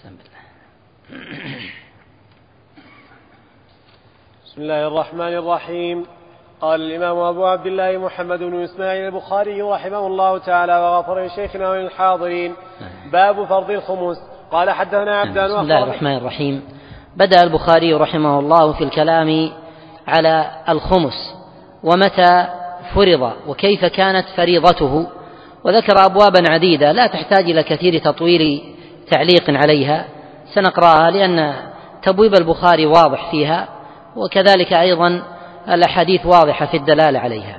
بسم الله الرحمن الرحيم. قال الإمام أبو عبد الله محمد بن إسماعيل البخاري رحمه الله تعالى وغفر لشيخنا وللحاضرين. باب فرض الخمس. قال حدثنا عبدان. بسم الله الرحمن الرحيم. بدأ البخاري رحمه الله في الكلام على الخمس ومتى فرض وكيف كانت فريضته، وذكر أبوابا عديدة لا تحتاج إلى كثير تطويل تعليق عليها، سنقرأها لأن تبويب البخاري واضح فيها، وكذلك أيضا الأحاديث واضحة في الدلالة عليها.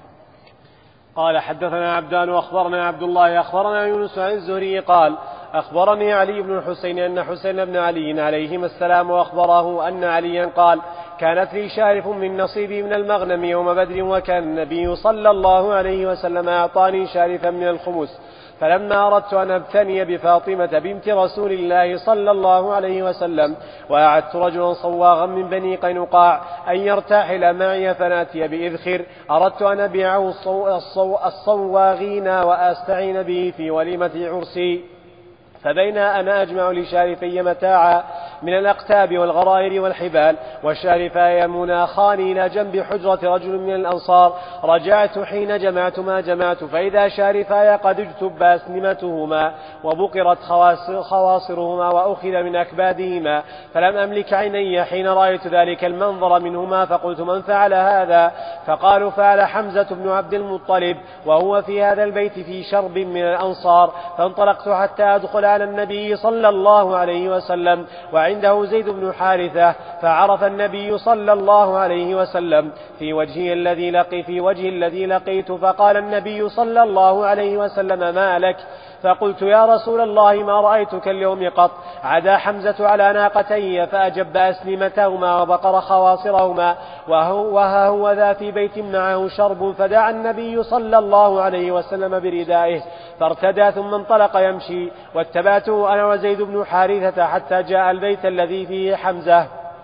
قال حدثنا عبدان وأخبرنا عبد الله أخبرنا يونس عن الزهري قال أخبرني علي بن الحسين أن حسين بن علي عليهما السلام وأخبره أن عليا قال كانت لي شارف من نصيبي من المغنم يوم بدر، وكان النبي صلى الله عليه وسلم أعطاني شارفا من الخمس، فلما أردت أن أبتني بفاطمة بنت رسول الله صلى الله عليه وسلم وأعدت رجلا صواغا من بني قينقاع أن يرتحل معي فناتي بإذخر، أردت أن أبيعه الصواغين وأستعين به في وليمة عرسي، فبين أنا أجمع لشارفي متاعا من الأقتاب والغرائر والحبال، والشارفا يمناخان إلى جنب حجرة رجل من الأنصار، رجعت حين جمعت ما جمعت فإذا شارفاي قد اجتب أسنمتهما وبقرت خواصرهما وأخذ من أكبادهما، فلم أملك عيني حين رأيت ذلك المنظر منهما، فقلت من فعل هذا؟ فقالوا فعل حمزة بن عبد المطلب، وهو في هذا البيت في شرب من الأنصار، فانطلقت حتى أدخل على النبي صلى الله عليه وسلم وعنده زيد بن حارثة، فعرف النبي صلى الله عليه وسلم في وجه الذي لقيت، فقال النبي صلى الله عليه وسلم ما لك؟ فقلت يا رسول الله ما رأيتك اليوم قط، عدا حمزة على ناقتي فأجب أسنمتهما وبقر خواصرهما، وها هو ذا في بيت معه شرب، فدعا النبي صلى الله عليه وسلم بردائه فارتدى ثم انطلق يمشي، واتبعته أنا وزيد بن حارثة حتى جاء البيت الذي فيه حمزة،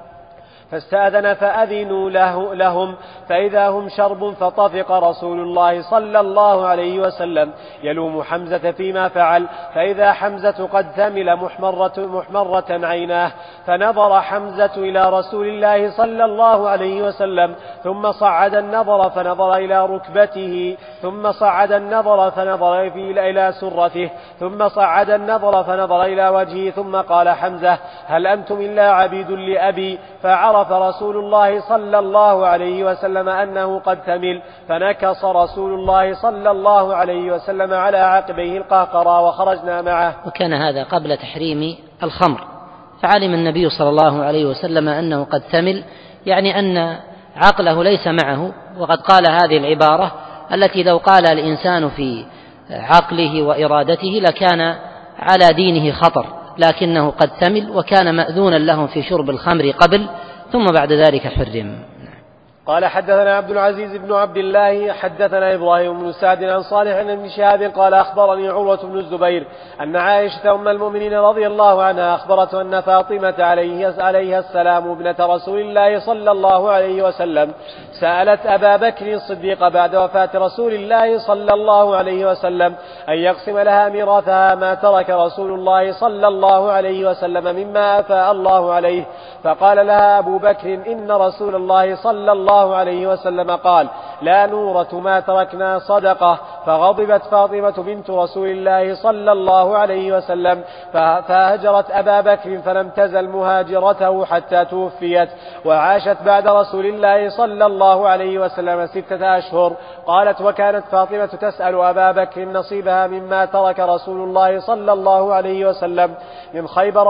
فاستأذن فأذنوا لهم فإذا هم شرب، فطفق رسول الله صلى الله عليه وسلم يلوم حمزة فيما فعل، فإذا حمزة قد ثمل محمرة عيناه، فنظر حمزة إلى رسول الله صلى الله عليه وسلم ثم صعد النظر فنظر إلى ركبته، ثم صعد النظر فنظر إلى سرته، ثم صعد النظر فنظر إلى وجهه، ثم قال حمزة هل أنتم إلا عبيد لأبي؟ فعرف رسول الله صلى الله عليه وسلم أنه قد ثمل، فنكص رسول الله صلى الله عليه وسلم على عقبيه القهقرى وخرجنا معه. وكان هذا قبل تحريم الخمر، فعلم النبي صلى الله عليه وسلم أنه قد ثمل، يعني أن عقله ليس معه، وقد قال هذه العبارة التي لو قال الإنسان في عقله وإرادته لكان على دينه خطر، لكنه قد ثمل وكان مأذونا لهم في شرب الخمر قبل، ثم بعد ذلك حرم. قال حدثنا عبد العزيز بن عبد الله حدثنا إبراهيم بن سعد عن صالح بن شهاب قال أخبرني عروة بن الزبير أن عائشة أم المؤمنين رضي الله عنها أخبرته أن فاطمة عليها السلام ابنة رسول الله صلى الله عليه وسلم سألت أبا بكر الصديق بعد وفاة رسول الله صلى الله عليه وسلم أن يقسم لها ميراثها ما ترك رسول الله صلى الله عليه وسلم مما أفاء الله عليه، فقال لها أبو بكر إن رسول الله صلى الله عليه وسلم قال لا نورث ما تركنا صدقة، فغضبت فاطمة بنت رسول الله صلى الله عليه وسلم فهجرت أبا بكر، فلم تزل مهاجرته حتى توفيت، وعاشت بعد رسول الله صلى الله عليه وسلم 6 أشهر. قالت وكانت فاطمة تسأل أبا بكر نصيبها مما ترك رسول الله صلى الله عليه وسلم من خيبر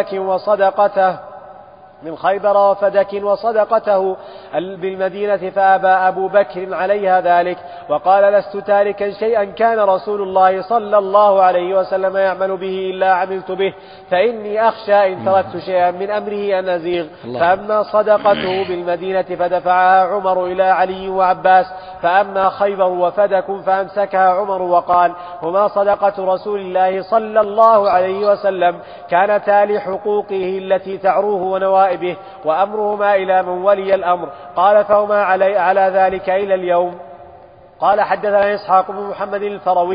وفدك وصدقته بالمدينة، فأبى أبو بكر عليها ذلك وقال لست تاركا شيئا كان رسول الله صلى الله عليه وسلم يعمل به إلا عملت به، فإني أخشى إن تركت شيئا من أمره أن أزيغ. فأما صدقته بالمدينة فدفعها عمر إلى علي وعباس، فأما خيبر وفدك فأمسكها عمر وقال هما صدقة رسول الله صلى الله عليه وسلم كانتا لحقوقه التي تعروه ونوائبه وأمرهما إلى من ولي الأمر، قال فهما على ذلك إلى اليوم. قال حدثنا إسحاق بن محمد الفروي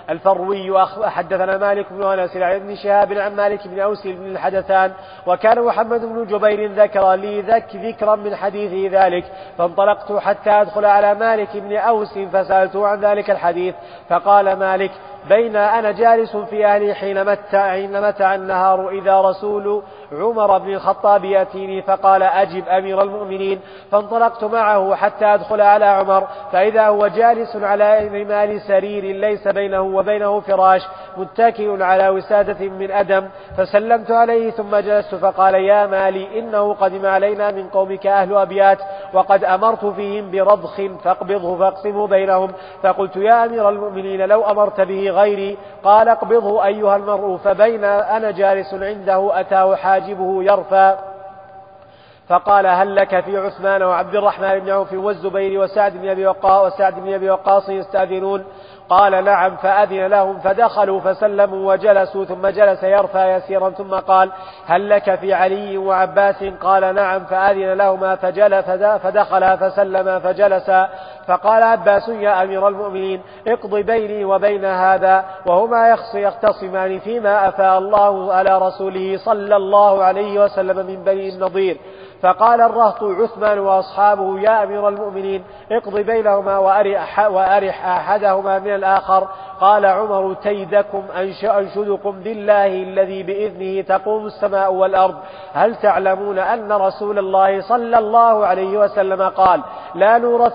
الفروي حدثنا مالك بن أنس عن ابن شهاب عن مالك بن أوس بن الحدثان وكان محمد بن جبير ذكر لي ذكرا من حديثه ذلك فانطلقت حتى أدخل على مالك بن أوس فسألته عن ذلك الحديث فقال مالك بين أنا جالس في أهلي حين متع النهار إذا رسول عمر بن الخطاب يأتيني فقال أجب أمير المؤمنين فانطلقت معه حتى أدخل على عمر فإذا هو جالس على رمال سرير ليس بينه وبينه فراش متكئ على وسادة من أدم فسلمت عليه ثم جلست فقال يا مالي إنه قدم علينا من قومك أهل أبيات وقد أمرت فيهم برضخ فاقبضه فاقسمه بينهم فقلت يا أمير المؤمنين لو أمرت به غيري قال اقبضه أيها المرء فبين أنا جالس عنده أتاه حاجبه يرفع فقال هل لك في عثمان وعبد الرحمن بن عوف والزبير وسعد بن أبي وقاص يستأذنون قال نعم فأذن لهم فدخلوا فسلموا وجلسوا ثم جلس يرفع يسيرا ثم قال هل لك في علي وعباس قال نعم فأذن لهما فدخلا فسلما فجلسا فقال عباس يا أمير المؤمنين اقض بيني وبين هذا وهما يختصمان فيما أفاء الله على رسوله صلى الله عليه وسلم من بني النضير فقال الرهط عثمان وأصحابه يا أمير المؤمنين اقض بينهما وأرح أحدهما من الآخر قال عمر تيدكم أنشدكم بالله الذي بإذنه تقوم السماء والأرض هل تعلمون أن رسول الله صلى الله عليه وسلم قال لا نورث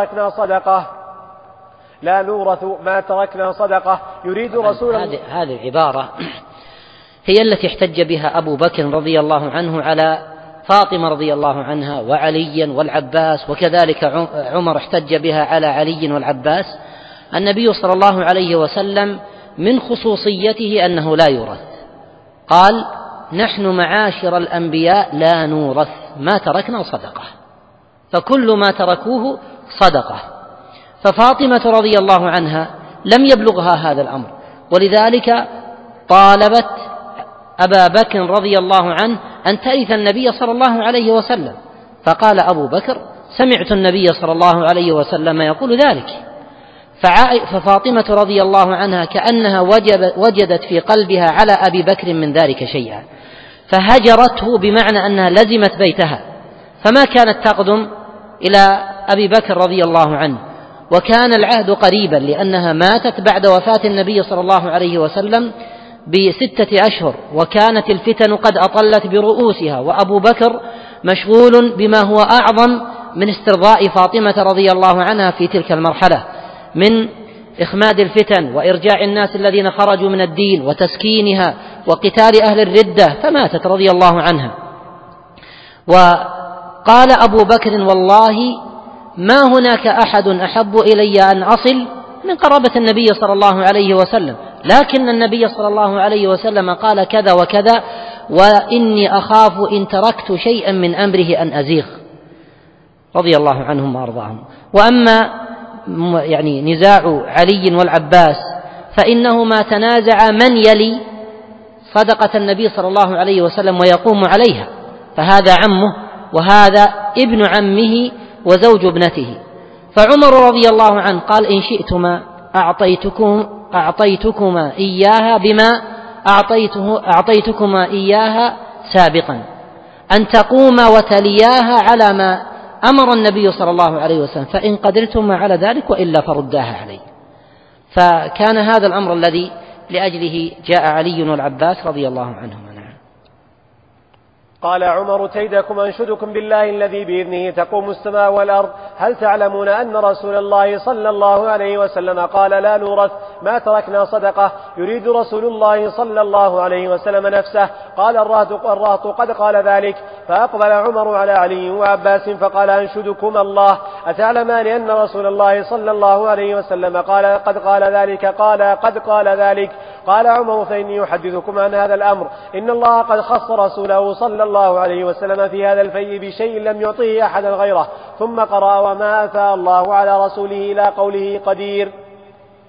ما تركنا صدقة يريد رسول الله. هذه العبارة هي التي احتج بها أبو بكر رضي الله عنه على فاطمة رضي الله عنها وعليا والعباس وكذلك عمر احتج بها على علي والعباس. النبي صلى الله عليه وسلم من خصوصيته أنه لا يورث قال نحن معاشر الأنبياء لا نورث ما تركنا صدقة فكل ما تركوه صدقة. ففاطمة رضي الله عنها لم يبلغها هذا الأمر ولذلك طالبت أبا بكر رضي الله عنه أن ترث النبي صلى الله عليه وسلم فقال أبو بكر سمعت النبي صلى الله عليه وسلم يقول ذلك. ففاطمة رضي الله عنها كأنها وجدت في قلبها على أبي بكر من ذلك شيئا فهجرته بمعنى أنها لزمت بيتها فما كانت تقدم إلى أبي بكر رضي الله عنه وكان العهد قريبا لأنها ماتت بعد وفاة النبي صلى الله عليه وسلم ب6 أشهر وكانت الفتن قد أطلت برؤوسها وأبو بكر مشغول بما هو أعظم من استرضاء فاطمة رضي الله عنها في تلك المرحلة من إخماد الفتن وإرجاع الناس الذين خرجوا من الدين وتسكينها وقتال أهل الردة فماتت رضي الله عنها. وقال أبو بكر والله ما هناك أحد أحب إلي أن أصل من قرابة النبي صلى الله عليه وسلم لكن النبي صلى الله عليه وسلم قال كذا وكذا وإني أخاف إن تركت شيئا من أمره أن أزيغ رضي الله عنهم وأرضاهم. وأما يعني نزاع علي والعباس فإنهما تنازع من يلي صدقة النبي صلى الله عليه وسلم ويقوم عليها فهذا عمه وهذا ابن عمه وزوج ابنته. فعمر رضي الله عنه قال إن شئتما أعطيتكما إياها بما أعطيتكما إياها سابقا أن تقوما وتلياها على ما أمر النبي صلى الله عليه وسلم فإن قدرتما على ذلك وإلا فرداها علي. فكان هذا الأمر الذي لأجله جاء علي والعباس رضي الله عنهما. قال عمر تيدكم أنشدكم بالله الذي بإذنه تقوم السماء والأرض هل تعلمون أن رسول الله صلى الله عليه وسلم قال لا نورث ما تركنا صدقة يريد رسول الله صلى الله عليه وسلم نفسه قال الرهط قد قال ذلك فأقبل عمر على علي وعباس فقال أنشدكم الله أتعلمان أن رسول الله صلى الله عليه وسلم قد قال ذلك قد قال ذلك قال عمر فإني أحدثكم عن هذا الأمر إن الله قد خص رسوله صلى الله عليه وسلم في هذا الفيء بشيء لم يعطيه أحدا غيره ثم قرأ وما أفاء الله على رسوله إلى قوله قدير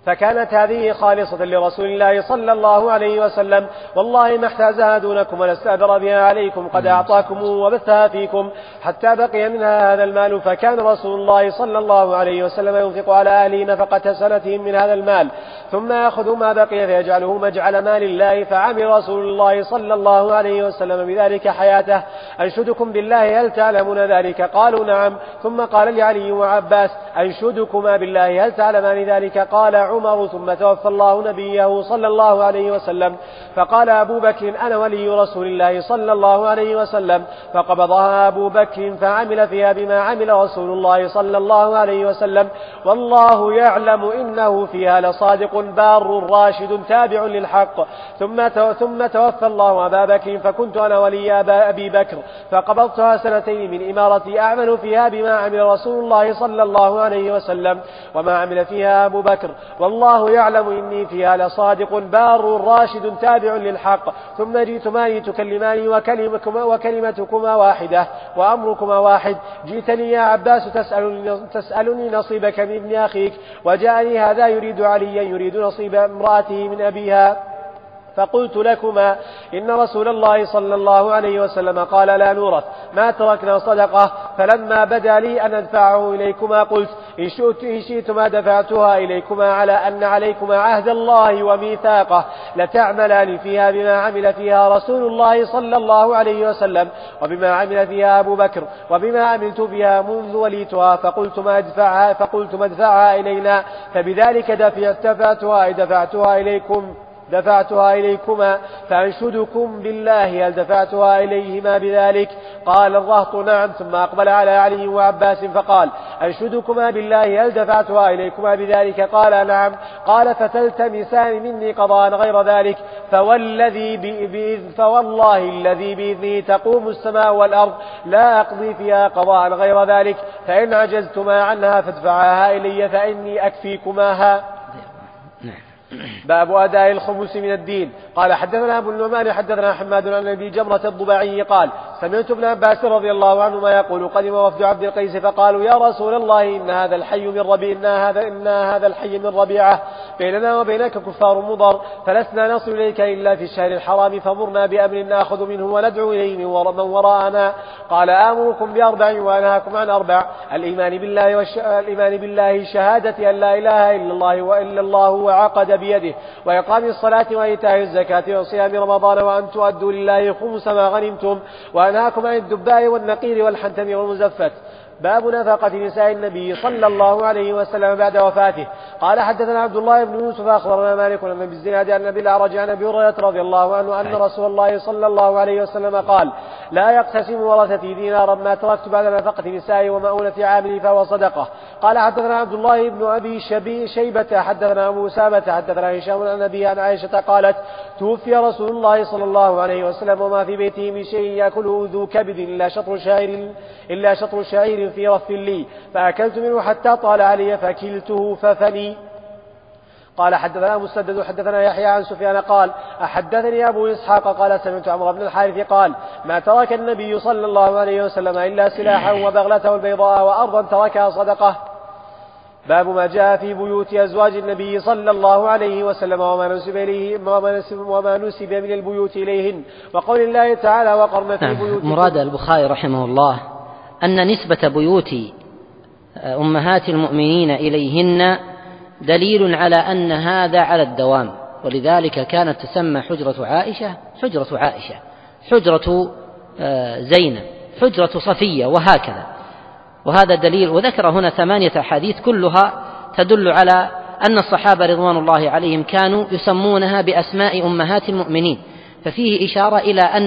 فكانت هذه خالصة لرسول الله صلى الله عليه وسلم، والله ما احتازها دونكم ولا استأثر بها عليكم، قد أعطاكم وبثها فيكم حتى بقي منها هذا المال. فكان رسول الله صلى الله عليه وسلم ينفق على أهله نفقة سنتهم من هذا المال، ثم يأخذ ما بقي فيجعله مجعل مال الله. فعمل رسول الله صلى الله عليه وسلم بذلك حياته. أنشدكم بالله هل تعلمون ذلك؟ قالوا نعم. ثم قال لعلي وعباس أنشدكما بالله هل تعلمان ذلك؟ قال عمر. ثم توفى الله نبيه صلى الله عليه وسلم، فقال أبو بكر أنا ولي رسول الله صلى الله عليه وسلم، فقبضها أبو بكر فعمل فيها بما عمل رسول الله صلى الله عليه وسلم، والله يعلم إنه فيها لصادق بار راشد تابع للحق. ثم توفى الله أبا بكر، فكنت أنا ولي أبي بكر، فقبضتها سنتين من إمارتي أعمل فيها بما عمل رسول الله صلى الله عليه وسلم وما عمل فيها أبو بكر، والله يعلم إني فيها لصادق بار راشد تابع للحق. ثم جئتما لتكلماني وكلمتكما واحدة وأمركما واحد. جئتني يا عباس تسألني نصيبك من ابن أخيك، وجاءني هذا يريد عليا يريد نصيب امرأته من أبيها، فقلت لكما إن رسول الله صلى الله عليه وسلم قال لا نورث ما تركنا صدقة. فلما بدا لي أن أدفعه إليكما قلت إن شئتما دفعتها إليكما على أن عليكما عهد الله وميثاقه لتعملان فيها بما عمل فيها رسول الله صلى الله عليه وسلم وبما عمل فيها أبو بكر وبما عملت فيها منذ وليتها. فقلت ما ادفعها إلينا، فبذلك دفعتها إليكما. فأنشدكم بالله هل دفعتها إليهما بذلك؟ قال الرهط نعم. ثم أقبل على علي وعباس فقال أنشدكما بالله هل دفعتها إليكما بذلك؟ قال نعم. قال فتلتمسان مني قضاء غير ذلك، فوالله الذي بإذنه تقوم السماء والأرض لا أقضي فيها قضاء غير ذلك، فإن عجزتما عنها فادفعاها إلي فإني أكفيكماها. باب أداء الخمس من الدين. قال حدثنا أبو النعمان حدثنا حماد عن أبي جمرة الضباعي قال سمعت ابن عباس رضي الله عنهما يقول قدم وفد عبد القيس فقالوا يا رسول الله إن هذا الحي من ربيعة بيننا وبينك كفار مضر، فلسنا نصل إليك إلا في الشهر الحرام، فمرنا بأمر نأخذ منه وندعو إليه من وراءنا. قال آمركم بأربع وأنهاكم عن أربع: الإيمان بالله شهادة أن لا إله إلا الله وعقد بيده، وإقام الصلاة وإيتاء الزكاة وصيام رمضان، وأن تؤدوا لله خمس ما غنمتم، وأنهاكم عن الدباء والنقير والحنتم والمزفت. باب نفقة نساء النبي صلى الله عليه وسلم بعد وفاته. قال حدثنا عبد الله بن يوسف أخبرنا مالك عن ابي الزناد عن ابي الأعرج عن ابي هريرة رضي الله عنه أن رسول الله صلى الله عليه وسلم قال لا يقتسم ورثتي دينارا ما تركت بعد نفقة نسائي ومؤونة عاملي فهو صدقة. قال حدثنا عبد الله بن أبي شيبة حدثنا أبو أسامة حدثنا هشام عن أبيه عن عائشة قالت توفي رسول الله صلى الله عليه وسلم وما في بيته من شيء يأكله ذو كبد إلا شطر شعير في رف لي، فأكلت منه حتى طال علي فكلته ففني. قال حدثنا مسدد حدثنا يحيى عن سفيان قال أحدثني أبو إسحاق قال سمعت عمرو بن الحارث قال ما ترك النبي صلى الله عليه وسلم إلا سلاحا وبغلته البيضاء وأرضا تركها صدقة. باب ما جاء في بيوت أزواج النبي صلى الله عليه وسلم وما نسب من البيوت إليهن، وقول الله تعالى وقرن في بيوت. مراد البخاري رحمه الله أن نسبة بيوت أمهات المؤمنين إليهن دليل على أن هذا على الدوام، ولذلك كانت تسمى حجرة عائشة حجرة زينب، حجرة صفية، وهكذا. وهذا دليل. وذكر هنا 8 أحاديث كلها تدل على أن الصحابة رضوان الله عليهم كانوا يسمونها بأسماء أمهات المؤمنين، ففيه إشارة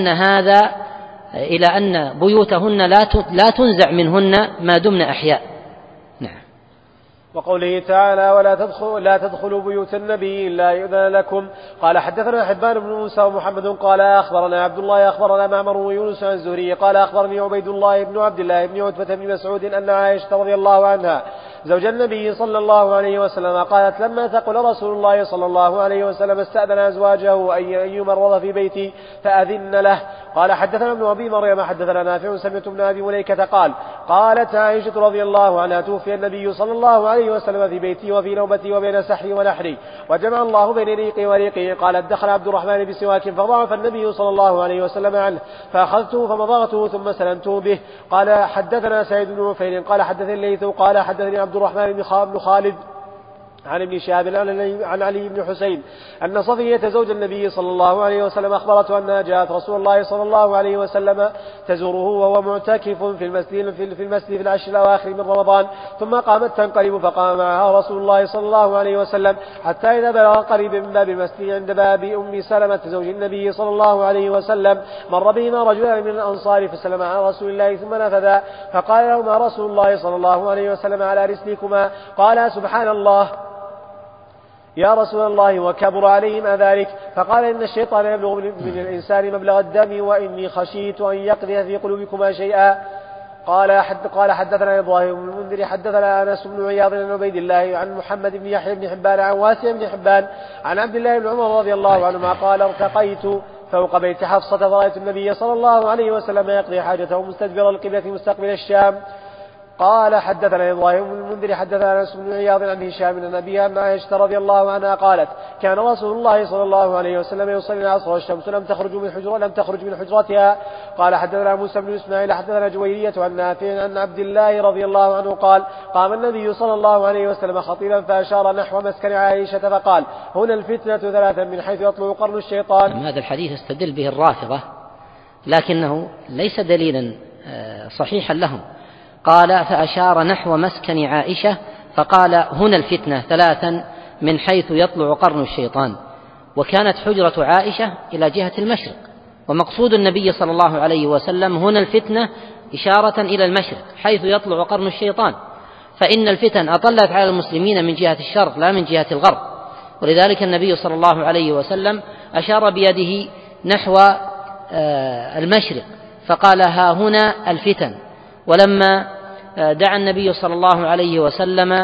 إلى أن بيوتهن لا تنزع منهن ما دمن أحياء. نعم. وقوله تعالى لا تدخلوا بيوت النبي إلا يؤذن لكم. قال حدثنا حبان بن موسى ومحمد قال أخبرنا عبد الله أخبرنا معمر ويونس عن الزهري قال أخبرني عبيد الله بن عبد الله بن عتبة بن مسعود أن عائشة رضي الله عنها زوج النبي صلى الله عليه وسلم قالت لما ثقل رسول الله صلى الله عليه وسلم استأذن أزواجه أن يمرض في بيتي فأذن له. قال حدثنا ابن أبي مريم حدثنا نافع سمعت ابن أبي مليكة قال قالت عائشة رضي الله عنها توفي النبي صلى الله عليه وسلم في بيتي وفي نوبتي وبين سحري ونحري وجمع الله بين ريقي وريقه. قالت دخل عبد الرحمن بسواك فضعف النبي صلى الله عليه وسلم عنه فأخذته فمضغته ثم سلمته به. قال حدثنا سعيد بن عفير قال حدثني الليث قال حدثني عبد الرحمن بن خالد عن ابن شهاب عن علي بن حسين أن صفية زوج النبي صلى الله عليه وسلم أخبرته أنها جاءت رسول الله صلى الله عليه وسلم تزوره وهو معتكف في المسجد في العشر الأواخر من رمضان ثم قامت تنقلب فقام معها رسول الله صلى الله عليه وسلم حتى إذا بلغ قريب من باب المسجد عند باب أم سلمة زوج النبي صلى الله عليه وسلم مر بهما رجلان من الأنصار فسلم على رسول الله ثم نفذا فقال لهما رسول الله صلى الله عليه وسلم على رسلكما قال سبحان الله يا رسول الله وكبر عليهم ذلك. فقال إن الشيطان يبلغ من الإنسان مبلغ الدم وإني خشيت أن يقذف في قلوبكما شيئا. قال حدثنا إبراهيم بن المنذر حدثنا أنس بن عياض عن عبيد الله عن محمد بن يحيى بن حبان عن واسع بن حبان عن عبد الله بن عمر رضي الله عنهما قال ارتقيت فوق بيت حفصة فرأيت النبي صلى الله عليه وسلم يقضي حاجته مستدبر القبلة مستقبل الشام. قال حدثنا إبراهيم بن المنذر حدثنا أنس بن عياض عن هشام بن النبي عن عائشة رضي الله عنها قالت كان رسول الله صلى الله عليه وسلم يصلي العصر والشمس لم تخرج من حجرتها. قال حدثنا موسى بن إسماعيل حدثنا جويرية عن نافع عن عبد الله رضي الله عنه قال قام النبي صلى الله عليه وسلم خطيبا فأشار نحو مسكن عائشة فقال هنا الفتنة ثلاثا من حيث يطلع قرن الشيطان. هذا الحديث استدل به الرافضة لكنه ليس دليلا صحيحا لهم. قال فأشار نحو مسكن عائشة فقال هنا الفتنة ثلاثا من حيث يطلع قرن الشيطان. وكانت حجرة عائشة إلى جهة المشرق ومقصود النبي صلى الله عليه وسلم هنا الفتنة إشارة إلى المشرق حيث يطلع قرن الشيطان فإن الفتن أطلت على المسلمين من جهة الشرق لا من جهة الغرب. ولذلك النبي صلى الله عليه وسلم أشار بيده نحو المشرق فقال ها هنا الفتن. ولما دعا النبي صلى الله عليه وسلم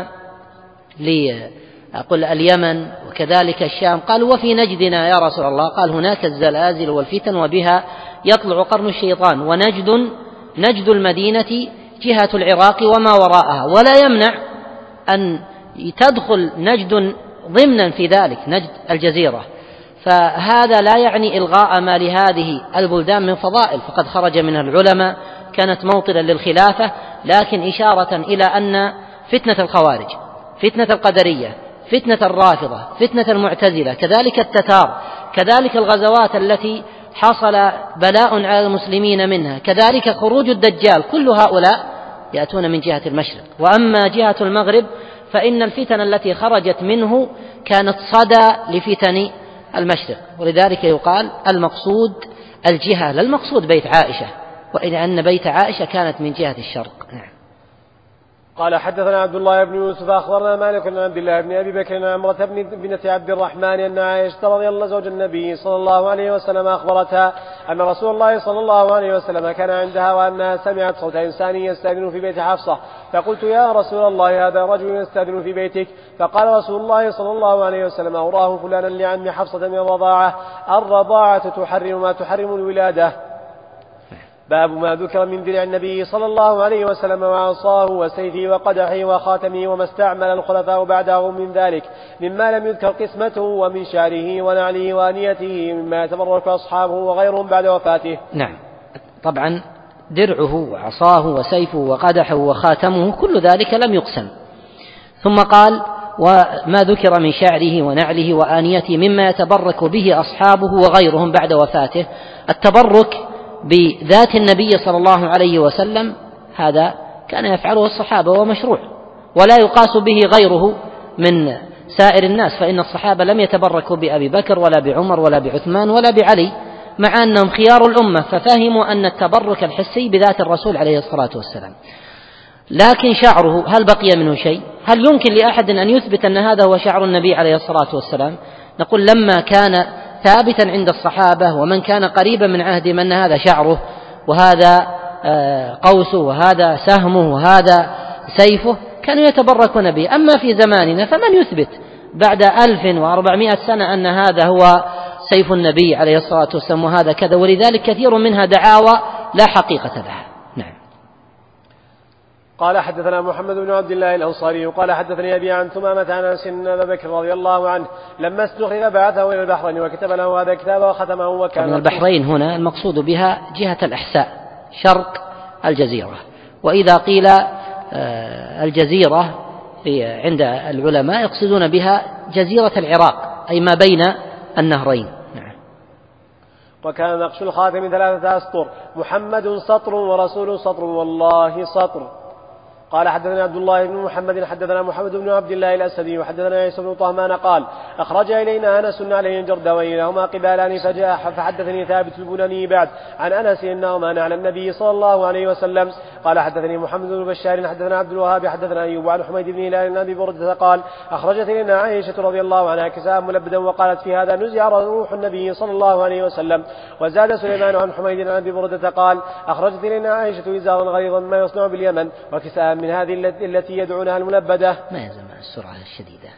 اليمن وكذلك الشام قالوا وفي نجدنا يا رسول الله قال هناك الزلازل والفتن وبها يطلع قرن الشيطان نجد المدينة جهة العراق وما وراءها ولا يمنع أن تدخل نجد ضمنا في ذلك نجد الجزيرة. فهذا لا يعني إلغاء ما لهذه البلدان من فضائل فقد خرج منها العلماء كانت موطنا للخلافة لكن إشارة إلى أن فتنة الخوارج فتنة القدرية فتنة الرافضة فتنة المعتزلة كذلك التتار كذلك الغزوات التي حصل بلاء على المسلمين منها كذلك خروج الدجال كل هؤلاء يأتون من جهة المشرق. وأما جهة المغرب فإن الفتن التي خرجت منه كانت صدى لفتن المشرق. ولذلك يقال المقصود الجهة لا المقصود بيت عائشة وإلى أن بيت عائشة كانت من جهة الشرق. قال حدثنا عبد الله بن يوسف أخبرنا مالك عن عبد الله بن أبي بكر عن عمرة بنت عبد الرحمن أن عائشة رضي الله زوج النبي صلى الله عليه وسلم أخبرتها أن رسول الله صلى الله عليه وسلم كان عندها وأنها سمعت صوت إنسان يستأذن في بيت حفصة فقلت يا رسول الله هذا رجل يستأذن في بيتك. فقال رسول الله صلى الله عليه وسلم أراه فلانا لعم حفصة من الرضاعة تحرم ما تحرم الولادة. باب ما ذكر من درع النبي صلى الله عليه وسلم وعصاه وسيفه وقدحه وخاتمه وما استعمل الخلفاء بعده من ذلك مما لم يذكر قسمته ومن شعره ونعله وانيته مما يتبرك أصحابه وغيرهم بعد وفاته. نعم طبعا درعه وعصاه وسيفه وقدحه وخاتمه كل ذلك لم يقسم. ثم قال وما ذكر من شعره ونعله وآنيته مما يتبرك به أصحابه وغيرهم بعد وفاته. التبرك بذات النبي صلى الله عليه وسلم هذا كان يفعله الصحابة ومشروع ولا يقاس به غيره من سائر الناس فإن الصحابة لم يتبركوا بأبي بكر ولا بعمر ولا بعثمان ولا بعلي مع أنهم خيار الأمة ففهموا أن التبرك الحسي بذات الرسول عليه الصلاة والسلام. لكن شعره هل بقي منه شيء؟ هل يمكن لأحد أن يثبت أن هذا هو شعر النبي عليه الصلاة والسلام؟ نقول لما كان ثابتا عند الصحابة ومن كان قريبا من عهدهم أن هذا شعره وهذا قوسه وهذا سهمه وهذا سيفه كانوا يتبركون به. أما في زماننا فمن يثبت بعد 1400 سنة أن هذا هو سيف النبي عليه الصلاة والسلام وهذا كذا. ولذلك كثير منها دعاوى لا حقيقة لها. نعم. قال حدثنا محمد بن عبد الله الأنصاري قال حدثني أبي عن ثمامة عن أنس بن أبي بكر رضي الله عنه لما استخرج بعثه إلى البحرين وكتب له هذا الكتاب وختمه وكان. من البحرين هنا المقصود بها جهة الإحساء شرق الجزيرة، وإذا قيل الجزيرة عند العلماء يقصدون بها جزيرة العراق أي ما بين النهرين. وكان نقش الخاتم 3 أسطر محمد سطر ورسول سطر والله سطر. قال حدثنا عبد الله بن محمد حدثنا محمد بن عبد الله الأسدي وحدثنا عيسى بن طهمان قال أخرج إلينا أنس عليه جردوين لهما قبالان فجاء فحدثني ثابت البناني بعد عن أنس إنهما على النبي صلى الله عليه وسلم. قال حدثني محمد بن بشار حدثنا عبد الوهاب حدثنا أيوب عن حميد بن هلال عن أبي بردة قال أخرجت إلينا عائشة رضي الله عنها كساء ملبدا وقالت في هذا نزع روح النبي صلى الله عليه وسلم. وزاد سليمان عن حميد عن أبي بردة قال أخرجت إلينا عائشة إزارا غليظا ما يصنع باليمن وكساء من هذه التي يدعونها الملبدة. ما يلزم السرعة الشديدة.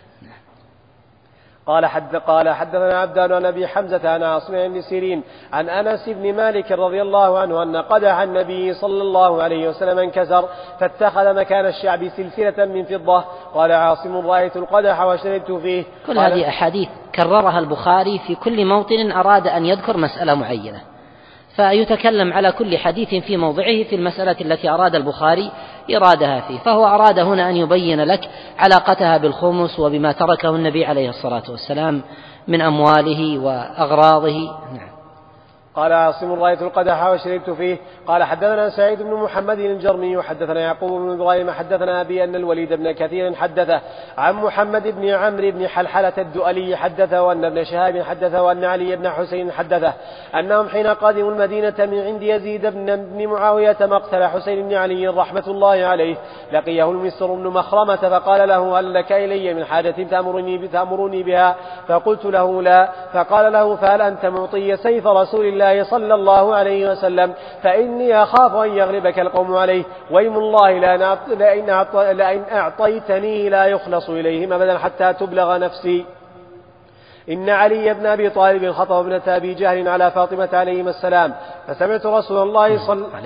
قال حدثنا عبدان عن أبي حمزة عن عاصم بن سيرين عن أنس بن مالك رضي الله عنه أن قدح النبي صلى الله عليه وسلم انكسر فاتخذ مكان الشعب سلسلة من فضة. قال عاصم رأيت القدح وشربت فيه. كل هذه أحاديث كررها البخاري في كل موطن أراد أن يذكر مسألة معينة، فيتكلم على كل حديث في موضعه في المسألة التي أراد البخاري إرادها فيه. فهو أراد هنا أن يبين لك علاقتها بالخمس وبما تركه النبي عليه الصلاة والسلام من أمواله وأغراضه. نعم. قال عاصم رأيت القدح وشربت فيه. قال حدثنا سعيد بن محمد الجرمي وحدثنا يعقوب بن إبراهيم حدثنا أبي أن الوليد بن كثير حدثه عن محمد بن عمرو بن حلحلة الدؤلي حدثه وأن ابن شهاب حدثه وأن علي بن حسين حدثه أنهم حين قادموا المدينة من عند يزيد بن معاوية مقتل حسين بن علي رحمة الله عليه لقيه المسر بن مخرمة فقال له هل لك إلي من حاجة تأمرني بها؟ فقلت له لا. فقال له فهل أنت معطي سيف رسول الله صلى الله عليه وسلم فإني أخاف أن يغلبك القوم عليه ويم الله لئن أعطيتني لا يخلص إليهم أبدا حتى تبلغ نفسي. إن علي بن أبي طالب خطب ابنة أبي جهل على فاطمة عليهما السلام فسمعت رسول الله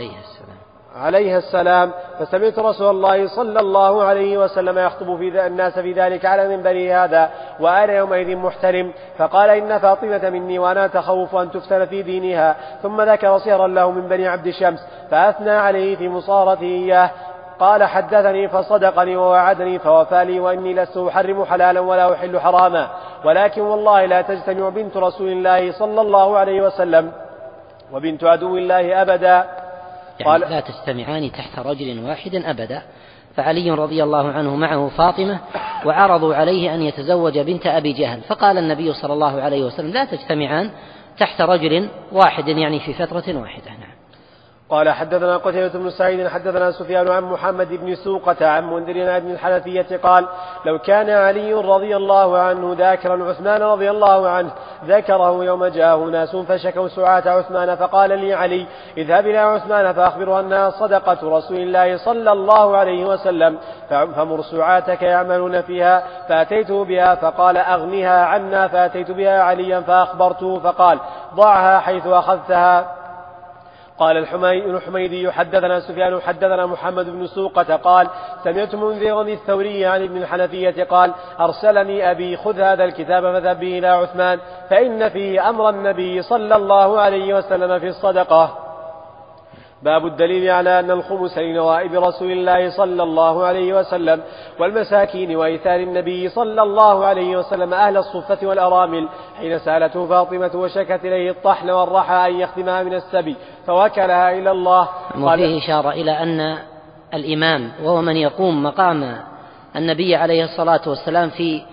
فسمعت رسول الله صلى الله عليه وسلم يخطب في الناس في ذلك على منبره هذا وأنا يومئذ محترم فقال إن فاطمة مني وأنا تخوف أن تفتن في دينها. ثم ذكر صهرا له من بني عبد شمس فأثنى عليه في مصارته إياه. قال حدثني فصدقني ووعدني فوفى لي وإني لست أحرم حلالا ولا أحل حراما ولكن والله لا تجتمع بنت رسول الله صلى الله عليه وسلم وبنت عدو الله أبدا. يعني لا تجتمعان تحت رجل واحد أبدا. فعلي رضي الله عنه معه فاطمة وعرضوا عليه أن يتزوج بنت أبي جهل فقال النبي صلى الله عليه وسلم لا تجتمعان تحت رجل واحد يعني في فترة واحدة. قال حدثنا قتيبة بن سعيد حدثنا سفيان عن محمد بن سوقة عن منذر بن الحنفية قال لو كان علي رضي الله عنه ذاكرا عثمان رضي الله عنه ذكره يوم جاءه ناس فشكوا سعاة عثمان فقال لي علي اذهب إلى عثمان فأخبره أنها صدقة رسول الله صلى الله عليه وسلم فمر سعاتك يعملون فيها. فأتيته بها فقال أغنها عنا فأتيت بها عليا فأخبرته فقال ضعها حيث أخذتها. قال الحميدي حدثنا سفيان حدثنا محمد بن سوقة قال سمعت منذرا الثوري عن ابن الحنفية قال أرسلني أبي خذ هذا الكتاب فذهب به إلى عثمان فإن فيه أمر النبي صلى الله عليه وسلم في الصدقة. باب الدليل على أن الخمس لنوائب رسول الله صلى الله عليه وسلم والمساكين وإيثار النبي صلى الله عليه وسلم أهل الصفة والأرامل حين سألته فاطمة وشكت إليه الطحن والرحى أن يخدمها من السبي فوكلها إلى الله. وفيه إشارة إلى أن الإمام وهو من يقوم مقام النبي عليه الصلاة والسلام في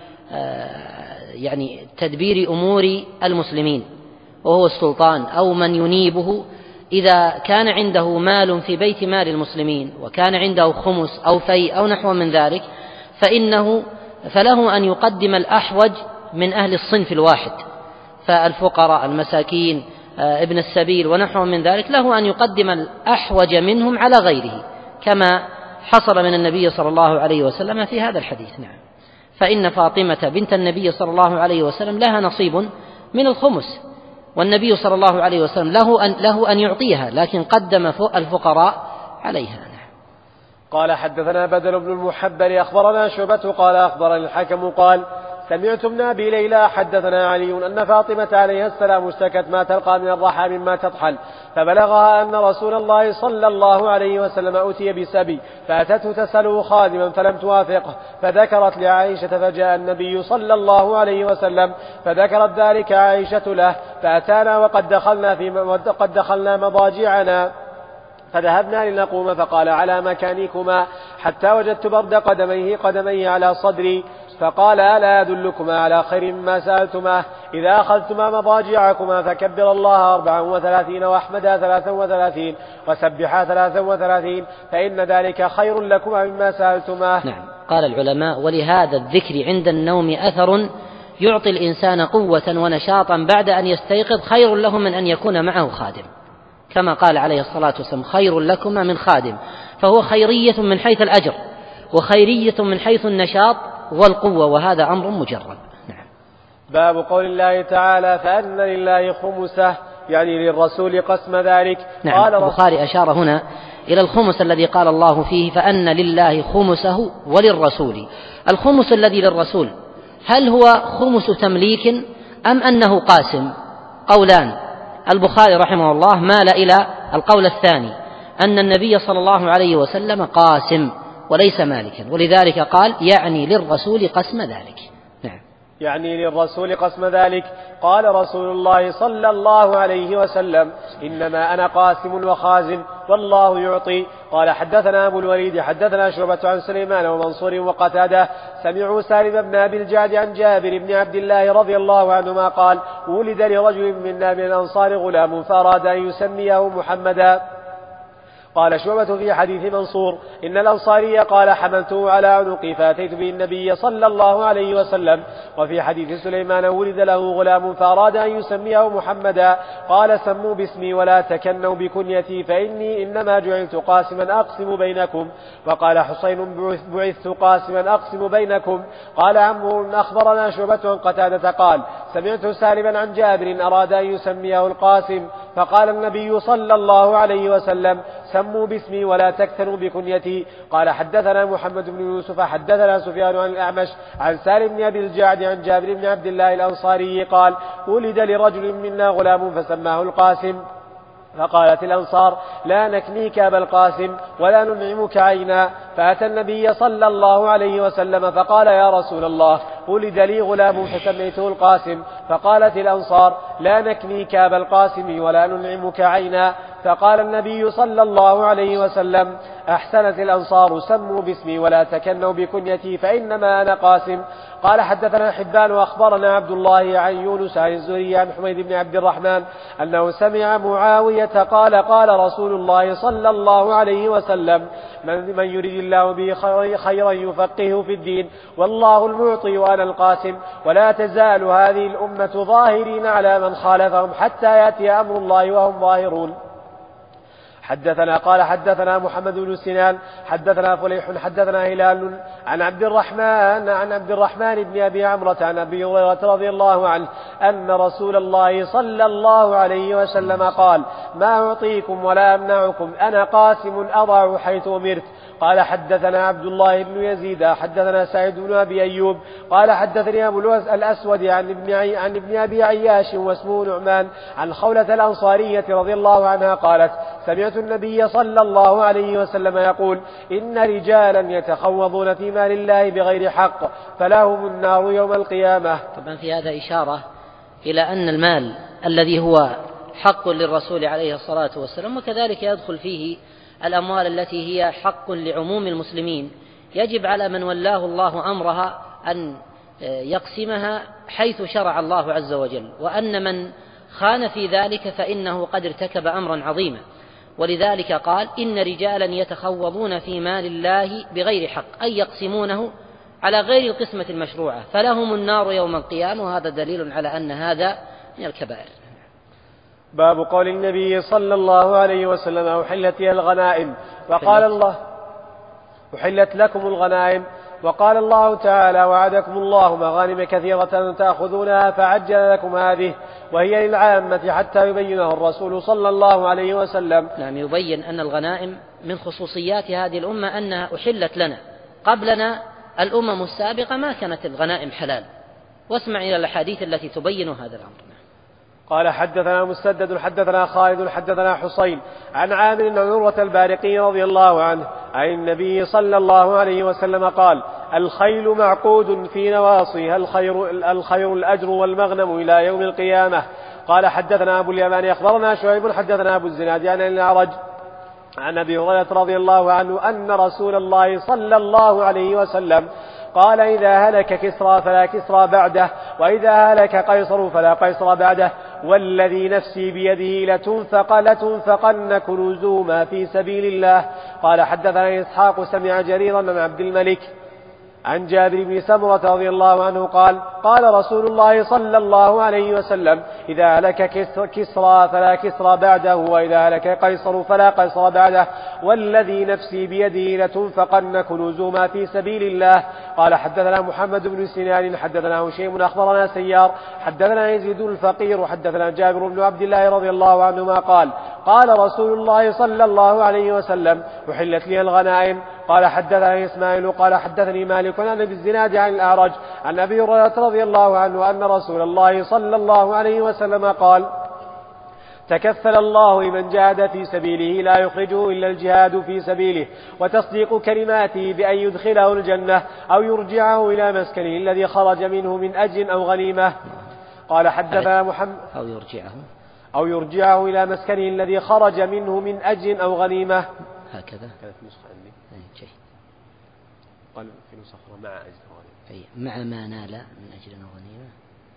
يعني تدبير أمور المسلمين وهو السلطان أو من ينيبه إذا كان عنده مال في بيت مال المسلمين وكان عنده خمس أو في أو نحو من ذلك فله أن يقدم الأحوج من أهل الصنف الواحد فالفقراء المساكين ابن السبيل ونحو من ذلك له أن يقدم الأحوج منهم على غيره كما حصل من النبي صلى الله عليه وسلم في هذا الحديث. نعم. فإن فاطمة بنت النبي صلى الله عليه وسلم لها نصيب من الخمس والنبي صلى الله عليه وسلم له أن يعطيها لكن قدم الفقراء عليها. قال حدثنا بدل بن المحبر أخبرنا شعبة قال أخبرني الحكم قال سمعت ابن أبي ليلى حدثنا علي أن فاطمة عليها السلام اشتكت ما تلقى من الرحى مما تطحن، فبلغها أن رسول الله صلى الله عليه وسلم أتي بسبي فأتته تسأله خادما فلم توافقه، فذكرت لعائشة فجاء النبي صلى الله عليه وسلم فذكرت ذلك عائشة له، فأتانا وقد دخلنا مضاجعنا فذهبنا لنقوم فقال على مكانكما حتى وجدت برد قدميه على صدري، فقال ألا أدلكما على خير مما سألتما؟ إذا أخذتما مضاجعكما فكبر الله 34 واحمدا 33 وسبحا 33 فإن ذلك خير لكما مما سألتما. نعم. قال العلماء ولهذا الذكر عند النوم أثر يعطي الإنسان قوة ونشاطا بعد أن يستيقظ خير له من أن يكون معه خادم، كما قال عليه الصلاة والسلام خير لكما من خادم، فهو خيرية من حيث الأجر وخيرية من حيث النشاط والقوة، وهذا أمر مجرد. نعم. باب قول الله تعالى فأن لله خمسه، يعني للرسول قسم ذلك. نعم. قال البخاري أشار هنا إلى الخمس الذي قال الله فيه فأن لله خمسه وللرسول. الخمس الذي للرسول هل هو خمس تمليك أم أنه قاسم؟ قولان. البخاري رحمه الله مال إلى القول الثاني أن النبي صلى الله عليه وسلم قاسم وليس مالكا، ولذلك قال يعني للرسول قسم ذلك. نعم. يعني للرسول قسم ذلك. قال رسول الله صلى الله عليه وسلم إنما أنا قاسم وخازن والله يعطي. قال حدثنا أبو الوليد حدثنا شعبة عن سليمان ومنصور وقتادة سمعوا سالم بن أبي الجعد عن جابر بن عبد الله رضي الله عنهما قال ولد لرجل منا من الأنصار غلام فأراد أن يسميه محمدا. قال شعبة في حديث منصور إن الأنصاري قال حملته على عنقي فأتيت به النبي صلى الله عليه وسلم. وفي حديث سليمان ولد له غلام فأراد أن يسميه محمدا قال سموا باسمي ولا تكنوا بكنيتي فإني إنما جعلت قاسما أقسم بينكم. وقال حسين بعثت قاسما أقسم بينكم. قال عمرو أخبرنا شعبة عن قتادة قال سمعت سالما عن جابر أراد أن يسميه القاسم فقال النبي صلى الله عليه وسلم سموا باسمي ولا تكثروا بكنيتي. قال حدثنا محمد بن يوسف حدثنا سفيان عن الأعمش عن سالم بن أبي الجعد عن جابر بن عبد الله الأنصاري قال ولد لرجل منا غلام فسماه القاسم فقالت الأنصار لا نكنيك أبا القاسم ولا ننعمك عينا. فأتى النبي صلى الله عليه وسلم فقال يا رسول الله ولد لي غلام فسميته القاسم. فقالت الأنصار لا نكنيك أبا القاسم ولا ننعمك عينا. فقال النبي صلى الله عليه وسلم أحسنت الأنصار سموا باسمي ولا تكنوا بكنيتي فإنما أنا قاسم. قال حدثنا حبان وأخبرنا عبد الله عن يونس عن الزهري عن حميد بن عبد الرحمن أنه سمع معاوية قال قال رسول الله صلى الله عليه وسلم من يريد الله به خيرا يفقهه في الدين والله المعطي وأنا القاسم ولا تزال هذه الأمة ظاهرين على من خالفهم حتى يأتي أمر الله وهم ظاهرون. قال حدثنا محمد بن سنان حدثنا فليح حدثنا هلال عن عبد الرحمن بن أبي عمرة عن أبي هريرة رضي الله عنه أن رسول الله صلى الله عليه وسلم قال ما أعطيكم ولا أمنعكم أنا قاسم أضع حيث أمرت. قال حدثنا عبد الله بن يزيد حدثنا سعيد بن أبي أيوب قال حدثني أبو الأسود عن ابن أبي عياش واسمه نعمان عن خولة الأنصارية رضي الله عنها قالت سمعت النبي صلى الله عليه وسلم يقول إن رجالا يتخوضون في مال الله بغير حق فلهم النار يوم القيامة. طبعا في هذا إشارة إلى أن المال الذي هو حق للرسول عليه الصلاة والسلام وكذلك يدخل فيه الأموال التي هي حق لعموم المسلمين يجب على من ولاه الله أمرها أن يقسمها حيث شرع الله عز وجل، وأن من خان في ذلك فإنه قد ارتكب أمرا عظيما. ولذلك قال إن رجالا يتخوضون في مال الله بغير حق أي يقسمونه على غير القسمة المشروعة فلهم النار يوم القيامة، وهذا دليل على أن هذا من الكبائر. باب قول النبي صلى الله عليه وسلم أحلت لي الغنائم وقال الله أحلت لكم الغنائم وقال الله تعالى: وعدكم الله مغانم كثيرة تأخذونها فعجل لكم هذه، وهي للعامة حتى يبينها الرسول صلى الله عليه وسلم. نعم، يبين أن الغنائم من خصوصيات هذه الأمة أنها أحلت لنا. قبلنا الأمم السابقة ما كانت الغنائم حلال. واسمع إلى الأحاديث التي تبين هذا الأمر. قال: حدثنا مسدد حدثنا خالد حدثنا حسين عن عامر بن عروة البارقي رضي الله عنه عن النبي صلى الله عليه وسلم قال: الخيل معقود في نواصيها، الخير الأجر والمغنم إلى يوم القيامة. قال: حدثنا أبو اليمان أخبرنا شعيب حدثنا أبو الزناد عن الأعرج عن أبي هريرة رضي الله عنه أن رسول الله صلى الله عليه وسلم قال: إذا هلك كسرى فلا كسرى بعده، وإذا هلك قيصر فلا قيصر بعده، والذي نفسي بيده لتنفقن كنوزهما في سبيل الله. قال: حدثنا إسحاق سمع جريرا من عبد الملك عن جابر بن سمرة رضي الله عنه قال: قال رسول الله صلى الله عليه وسلم: إذا هلك كسرى فلا كسرى بعده، وإذا هلك قيصر فلا قيصر بعده، والذي نفسي بيده لتنفقن كنوزهما في سبيل الله. قال: حدثنا محمد بن سنان حدثنا هشيم أخبرنا سيار حدثنا يزيد الفقير حدثنا جابر بن عبد الله رضي الله عنهما قال: قال رسول الله صلى الله عليه وسلم: أحلت لي الغنائم. قال: حدثنا إسماعيل قال: حدثني مالك عن أبي الزناد عن الأعرج عن أبي هريرة رضي الله عنه أن رسول الله صلى الله عليه وسلم قال: تكفل الله لمن جاهد في سبيله لا يخرجه إلا الجهاد في سبيله، وتصديق كلماته بأن يدخله الجنة أو يرجعه إلى مسكنه الذي خرج منه من أجل أو غنيمة. قال: حدثنا محمد أو يرجعه إلى مسكنه الذي خرج منه من أجل أو غنيمة. هكذا كانت نسخة عندي. قال في نسخة مع أجل غنيمة. مع ما نال من أجل غنيمة.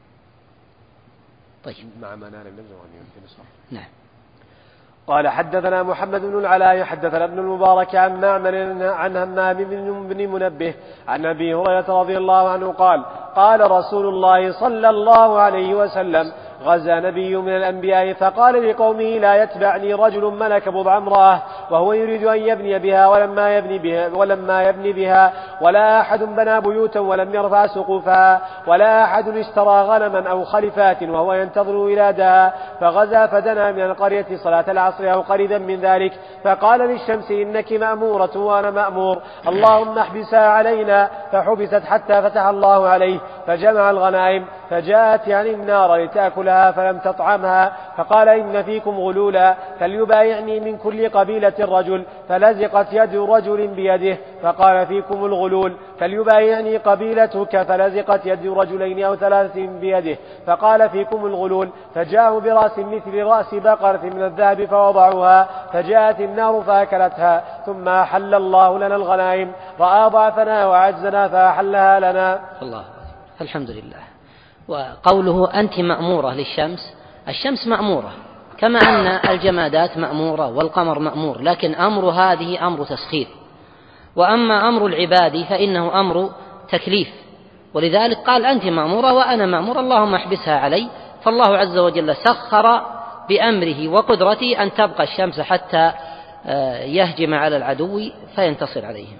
طيب، مع ما نال من أجل غنيمة في نسخة. نعم. قال: حدثنا محمد بن العلاء حدثنا ابن المبارك عن معمر عن همام بن منبه عن أبي هريرة رضي الله عنه قال: قال رسول الله صلى الله عليه وسلم: غزا نبي من الأنبياء فقال لقومه: لا يتبعني رجل ملك بضع امرأة وهو يريد أن يبني بها ولما يبني بها ولا أحد بنى بيوتا ولم يرفع سقوفها ولا أحد اشترى غنما أو خلفات وهو ينتظر ولادها، فغزا فدنا من القرية صلاة العصر أو قريبا من ذلك، فقال للشمس: إنك مأمورة وأنا مأمور، اللهم احبسها علينا، فحبست حتى فتح الله عليه فجمع الغنائم، فجاءت يعني النار لتأكلها فلم تطعمها، فقال: إن فيكم غلولا فليبايعني من كل قبيلة رجل، فلزقت يد رجل بيده، فقال: فيكم الغلول فليبايعني قبيلتك، فلزقت يد رجلين أو ثلاثة بيده، فقال: فيكم الغلول، فجاءوا برأس مثل رأس بقرة من الذهب فوضعوها، فجاءت النار فأكلتها، ثم أحل الله لنا الغنائم، رأى ضعفنا وعجزنا فأحلها لنا. الله، الحمد لله. وقوله أنت مأمورة للشمس، الشمس مأمورة كما أن الجمادات مأمورة والقمر مأمور، لكن أمر هذه أمر تسخير، وأما أمر العباد فإنه أمر تكليف، ولذلك قال: أنت مأمورة وأنا مأمور، اللهم احبسها علي. فالله عز وجل سخر بأمره وقدرته أن تبقى الشمس حتى يهجم على العدو فينتصر عليهم.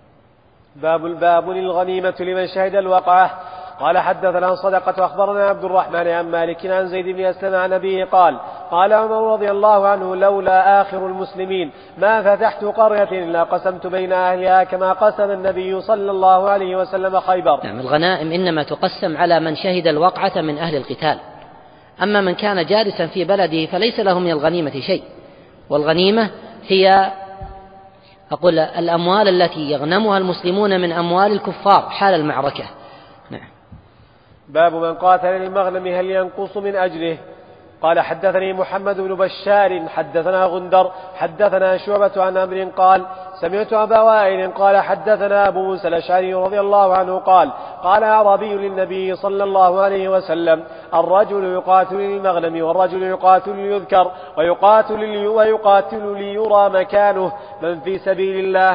باب للغنيمة لمن شهد الوقعة. قال: حدثنا صدقة أخبرنا عبد الرحمن عن مالك عن زيد بن أسلم عن أبيه قال: قال عمر رضي الله عنه: لولا آخر المسلمين ما فتحت قرية إلا قسمت بين أهلها كما قسم النبي صلى الله عليه وسلم خيبر. نعم، الغنائم إنما تقسم على من شهد الوقعة من أهل القتال، أما من كان جالسا في بلده فليس له من الغنيمة شيء، والغنيمة هي الأموال التي يغنمها المسلمون من أموال الكفار حال المعركة. نعم. باب من قاتل للمغنم هل ينقص من أجله. قال: حدثني محمد بن بشار حدثنا غندر حدثنا شعبة عن أمر قال: سمعت أبا وائل قال: حدثنا أبو موسى الأشعري رضي الله عنه قال: قال أعرابي للنبي صلى الله عليه وسلم: الرجل يقاتل للمغنم والرجل يقاتل ليذكر ويقاتل ليرى مكانه من في سبيل الله.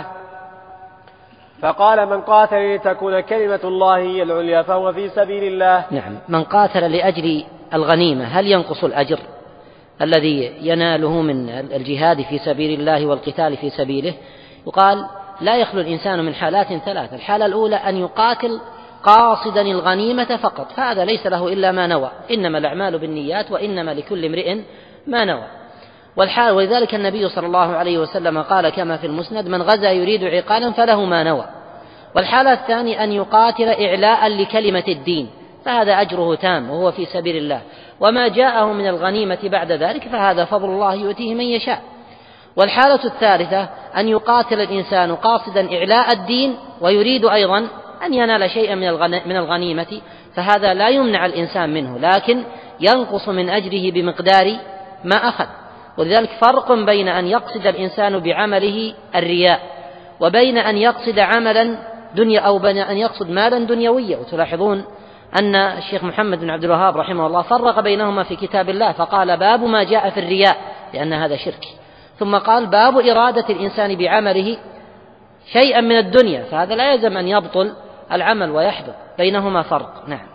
فقال: من قاتل لتكون كلمة الله هي العليا فهو في سبيل الله. نعم، من قاتل لأجل الغنيمة هل ينقص الأجر الذي يناله من الجهاد في سبيل الله والقتال في سبيله؟ يقال: لا يخلو الإنسان من حالات ثلاث. الحالة الأولى أن يقاتل قاصدا الغنيمة فقط، فهذا ليس له إلا ما نوى، إنما الأعمال بالنيات وإنما لكل امرئ ما نوى. ولذلك النبي صلى الله عليه وسلم قال كما في المسند: من غزا يريد عقالا فله ما نوى. والحالة الثانية أن يقاتل إعلاء لكلمة الدين، فهذا أجره تام وهو في سبيل الله، وما جاءه من الغنيمة بعد ذلك فهذا فضل الله يؤتيه من يشاء. والحالة الثالثة أن يقاتل الإنسان قاصدا إعلاء الدين ويريد أيضا أن ينال شيئا من الغنيمة، فهذا لا يمنع الإنسان منه، لكن ينقص من أجره بمقدار ما أخذ. ولذلك فرق بين أن يقصد الإنسان بعمله الرياء وبين أن يقصد عملا دنيا أو بين أن يقصد مالا دنيويا. وتلاحظون أن الشيخ محمد بن عبد الوهاب رحمه الله فرق بينهما في كتاب الله، فقال: باب ما جاء في الرياء، لأن هذا شرك، ثم قال: باب إرادة الإنسان بعمله شيئا من الدنيا، فهذا لا يلزم أن يبطل العمل ويحبط، بينهما فرق. نعم.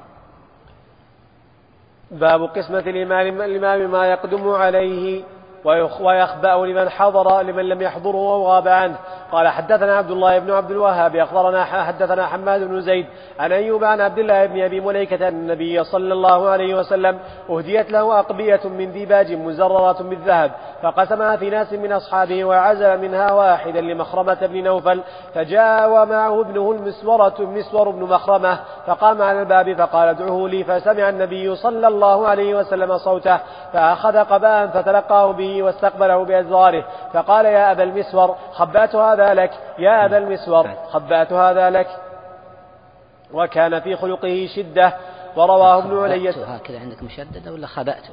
باب قسمة الإمام ما يقدم عليه ويخبأ لمن حضر لمن لم يحضره أو غاب عنه. قال: حدثنا عبد الله بن عبد الوهاب أخبرنا حدثنا حماد بن زيد عن أيوب عن عبد الله بن أبي مليكة أن النبي صلى الله عليه وسلم أهديت له أقبية من ديباج مزررة بالذهب، فقسمها في ناس من أصحابه وعزل منها واحدا لمخرمة بن نوفل، فجاء ومعه ابنه المسور بن مخرمة، فقام على الباب فقال: ادعوه لي، فسمع النبي صلى الله عليه وسلم صوته، فأخذ قباء فتلقاه به واستقبله بأزراره، فقال: يا أبا المسور خبأت هذا لك، يا أبا المسور خبأت هذا لك. وكان في خلقه شدة. ورواه ابن علي. هكذا عندك مشددة ولا خبأت؟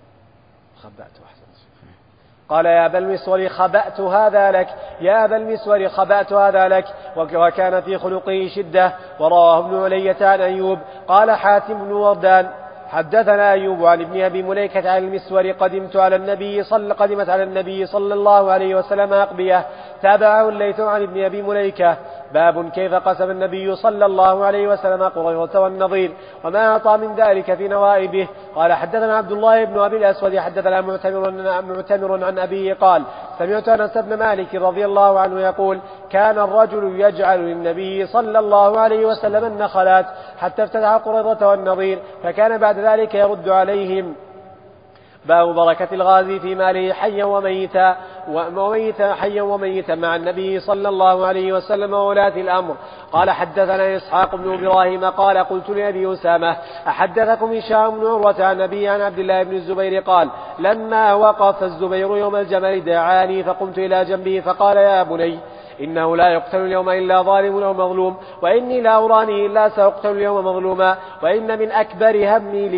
قال: يا أبا المسور خبأت هذا لك، يا أبا المسور خبأت هذا لك. وكان في خلقه شدة. ورواه ابن علي عن أيوب. قال حاتم بن وردان: حدثنا أيوب عن ابن أبي مليكة عن المسور قدمت على النبي صلى الله عليه وسلم أقبية. تابعه الليث عن ابن أبي مليكة. باب كيف قسم النبي صلى الله عليه وسلم قريظة والنضير وما أعطى من ذلك في نوائبه. قال: حدثنا عبد الله بن أبي الأسود حدثنا معتمر عن أبيه قال: سمعت أنس بن مالك رضي الله عنه يقول: كان الرجل يجعل للنبي صلى الله عليه وسلم النخلات حتى افتتح قريظة والنضير، فكان بعد ذلك يرد عليهم. باب بركة الغازي في ماله حيا وميتا مع النبي صلى الله عليه وسلم وولاة الأمر. قال: حدثنا إسحاق بن إبراهيم قال: قلت لأبي أسامة: أحدثكم هشام بن عروة عن أبي عن عبد الله بن الزبير قال: لما وقف الزبير يوم الجمل دعاني فقمت إلى جنبه فقال: يا بني، إنه لا يقتل اليوم إلا ظالم أو مظلوم، وإني لا أراني إلا سأقتل اليوم مظلوما، وإن من أكبر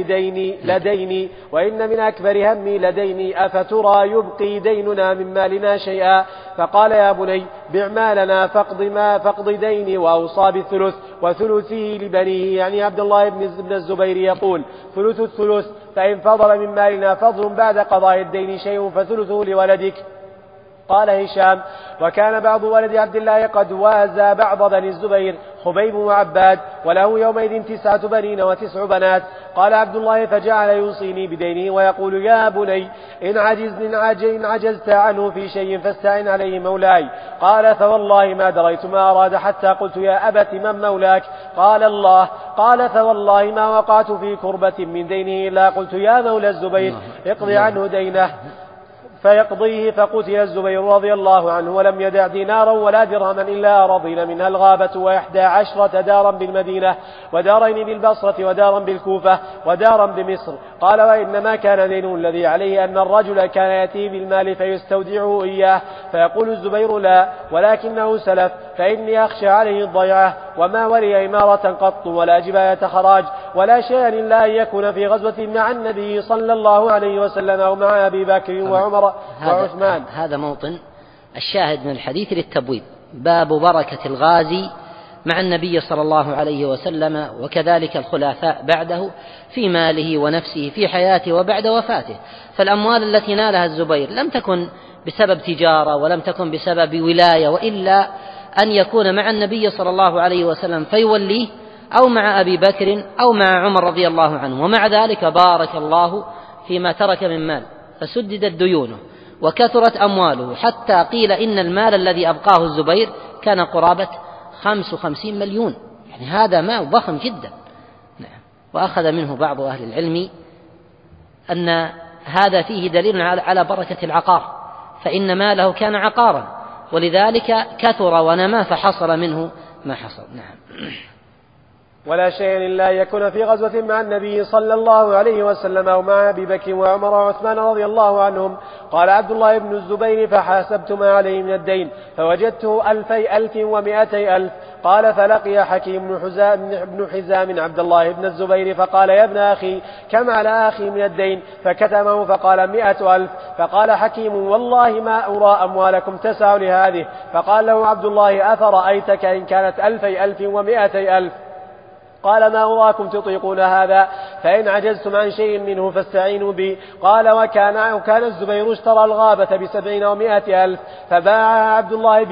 همي لديني أفترى يبقي ديننا من مالنا شيئا؟ فقال: يا بني، بع مالنا فاقض ديني. وأوصى بالثلث وثلثه لبنيه، يعني عبد الله بن الزبير يقول: ثلث الثلث، فإن فضل من مالنا فضل بعد قضاء الدين شيء فثلثه لولدك. قال هشام: وكان بعض ولد عبد الله قد وازى بعض بني الزبير، خبيب وعباد، وله يومئذ 9 بنين و9 بنات. قال عبد الله: فجعل يوصيني بدينه ويقول: يا بني، إن عجزت عنه في شيء فاستعن عليه مولاي. قال: فوالله ما دريت ما أراد حتى قلت: يا أبت، من مولاك؟ قال: الله. قال: فوالله ما وقعت في كربة من دينه إلا قلت: يا مولى الزبير، اقضي عنه دينه. فيقضيه. فقتل الزبير رضي الله عنه ولم يدع دينارا ولا درهما إلا أراضين منها الغابة 11 دارا بالمدينة، ودارين بالبصرة، ودارا بالكوفة، ودارا بمصر. قال: وإنما كان دينه الذي عليه أن الرجل كان يأتي بالمال فيستودعه إياه، فيقول الزبير: لا، ولكنه سلف، فإني أخشى عليه الضيعة، وما ولي إمارة قط ولا جباية خراج ولا شيئا إلا أن يكون في غزوة مع النبي صلى الله عليه وسلم أو مع أبي بكر وعمر وعثمان. هذا موطن الشاهد من الحديث للتبويب. باب بركة الغازي مع النبي صلى الله عليه وسلم وكذلك الخلفاء بعده في ماله ونفسه في حياته وبعد وفاته. فالأموال التي نالها الزبير لم تكن بسبب تجارة ولم تكن بسبب ولاية، وإلا أن يكون مع النبي صلى الله عليه وسلم فيوليه، أو مع أبي بكر أو مع عمر رضي الله عنه. ومع ذلك بارك الله فيما ترك من مال، فسددت ديونه وكثرت أمواله، حتى قيل إن المال الذي أبقاه الزبير كان قرابة 55 مليون، يعني هذا مال ضخم جدا. نعم. وأخذ منه بعض أهل العلم أن هذا فيه دليل على بركة العقار، فإن ماله كان عقارا ولذلك كثر ونمى فحصل منه ما حصل. نعم. ولا شيء إلا أن يكون في غزوة مع النبي صلى الله عليه وسلم أو مع أبي بكر وعمر وعثمان رضي الله عنهم. قال عبد الله بن الزبير فحاسبت ما عليه من الدين فوجدته 2,100 قال فلقي حكيم بن حزام عبد الله بن الزبير فقال يا ابن أخي كم على أخي من الدين؟ فكتمه فقال 100,000. فقال حكيم والله ما أرى أموالكم تسع لهذه. فقال له عبد الله أفرأيتك إن كانت 2,100 قال ما أراكم تطيقون هذا، فإن عجزتم عن شيء منه فاستعينوا بي. قال وكان الزبير اشترى الغابة ب70 و100,000 فباع عبد الله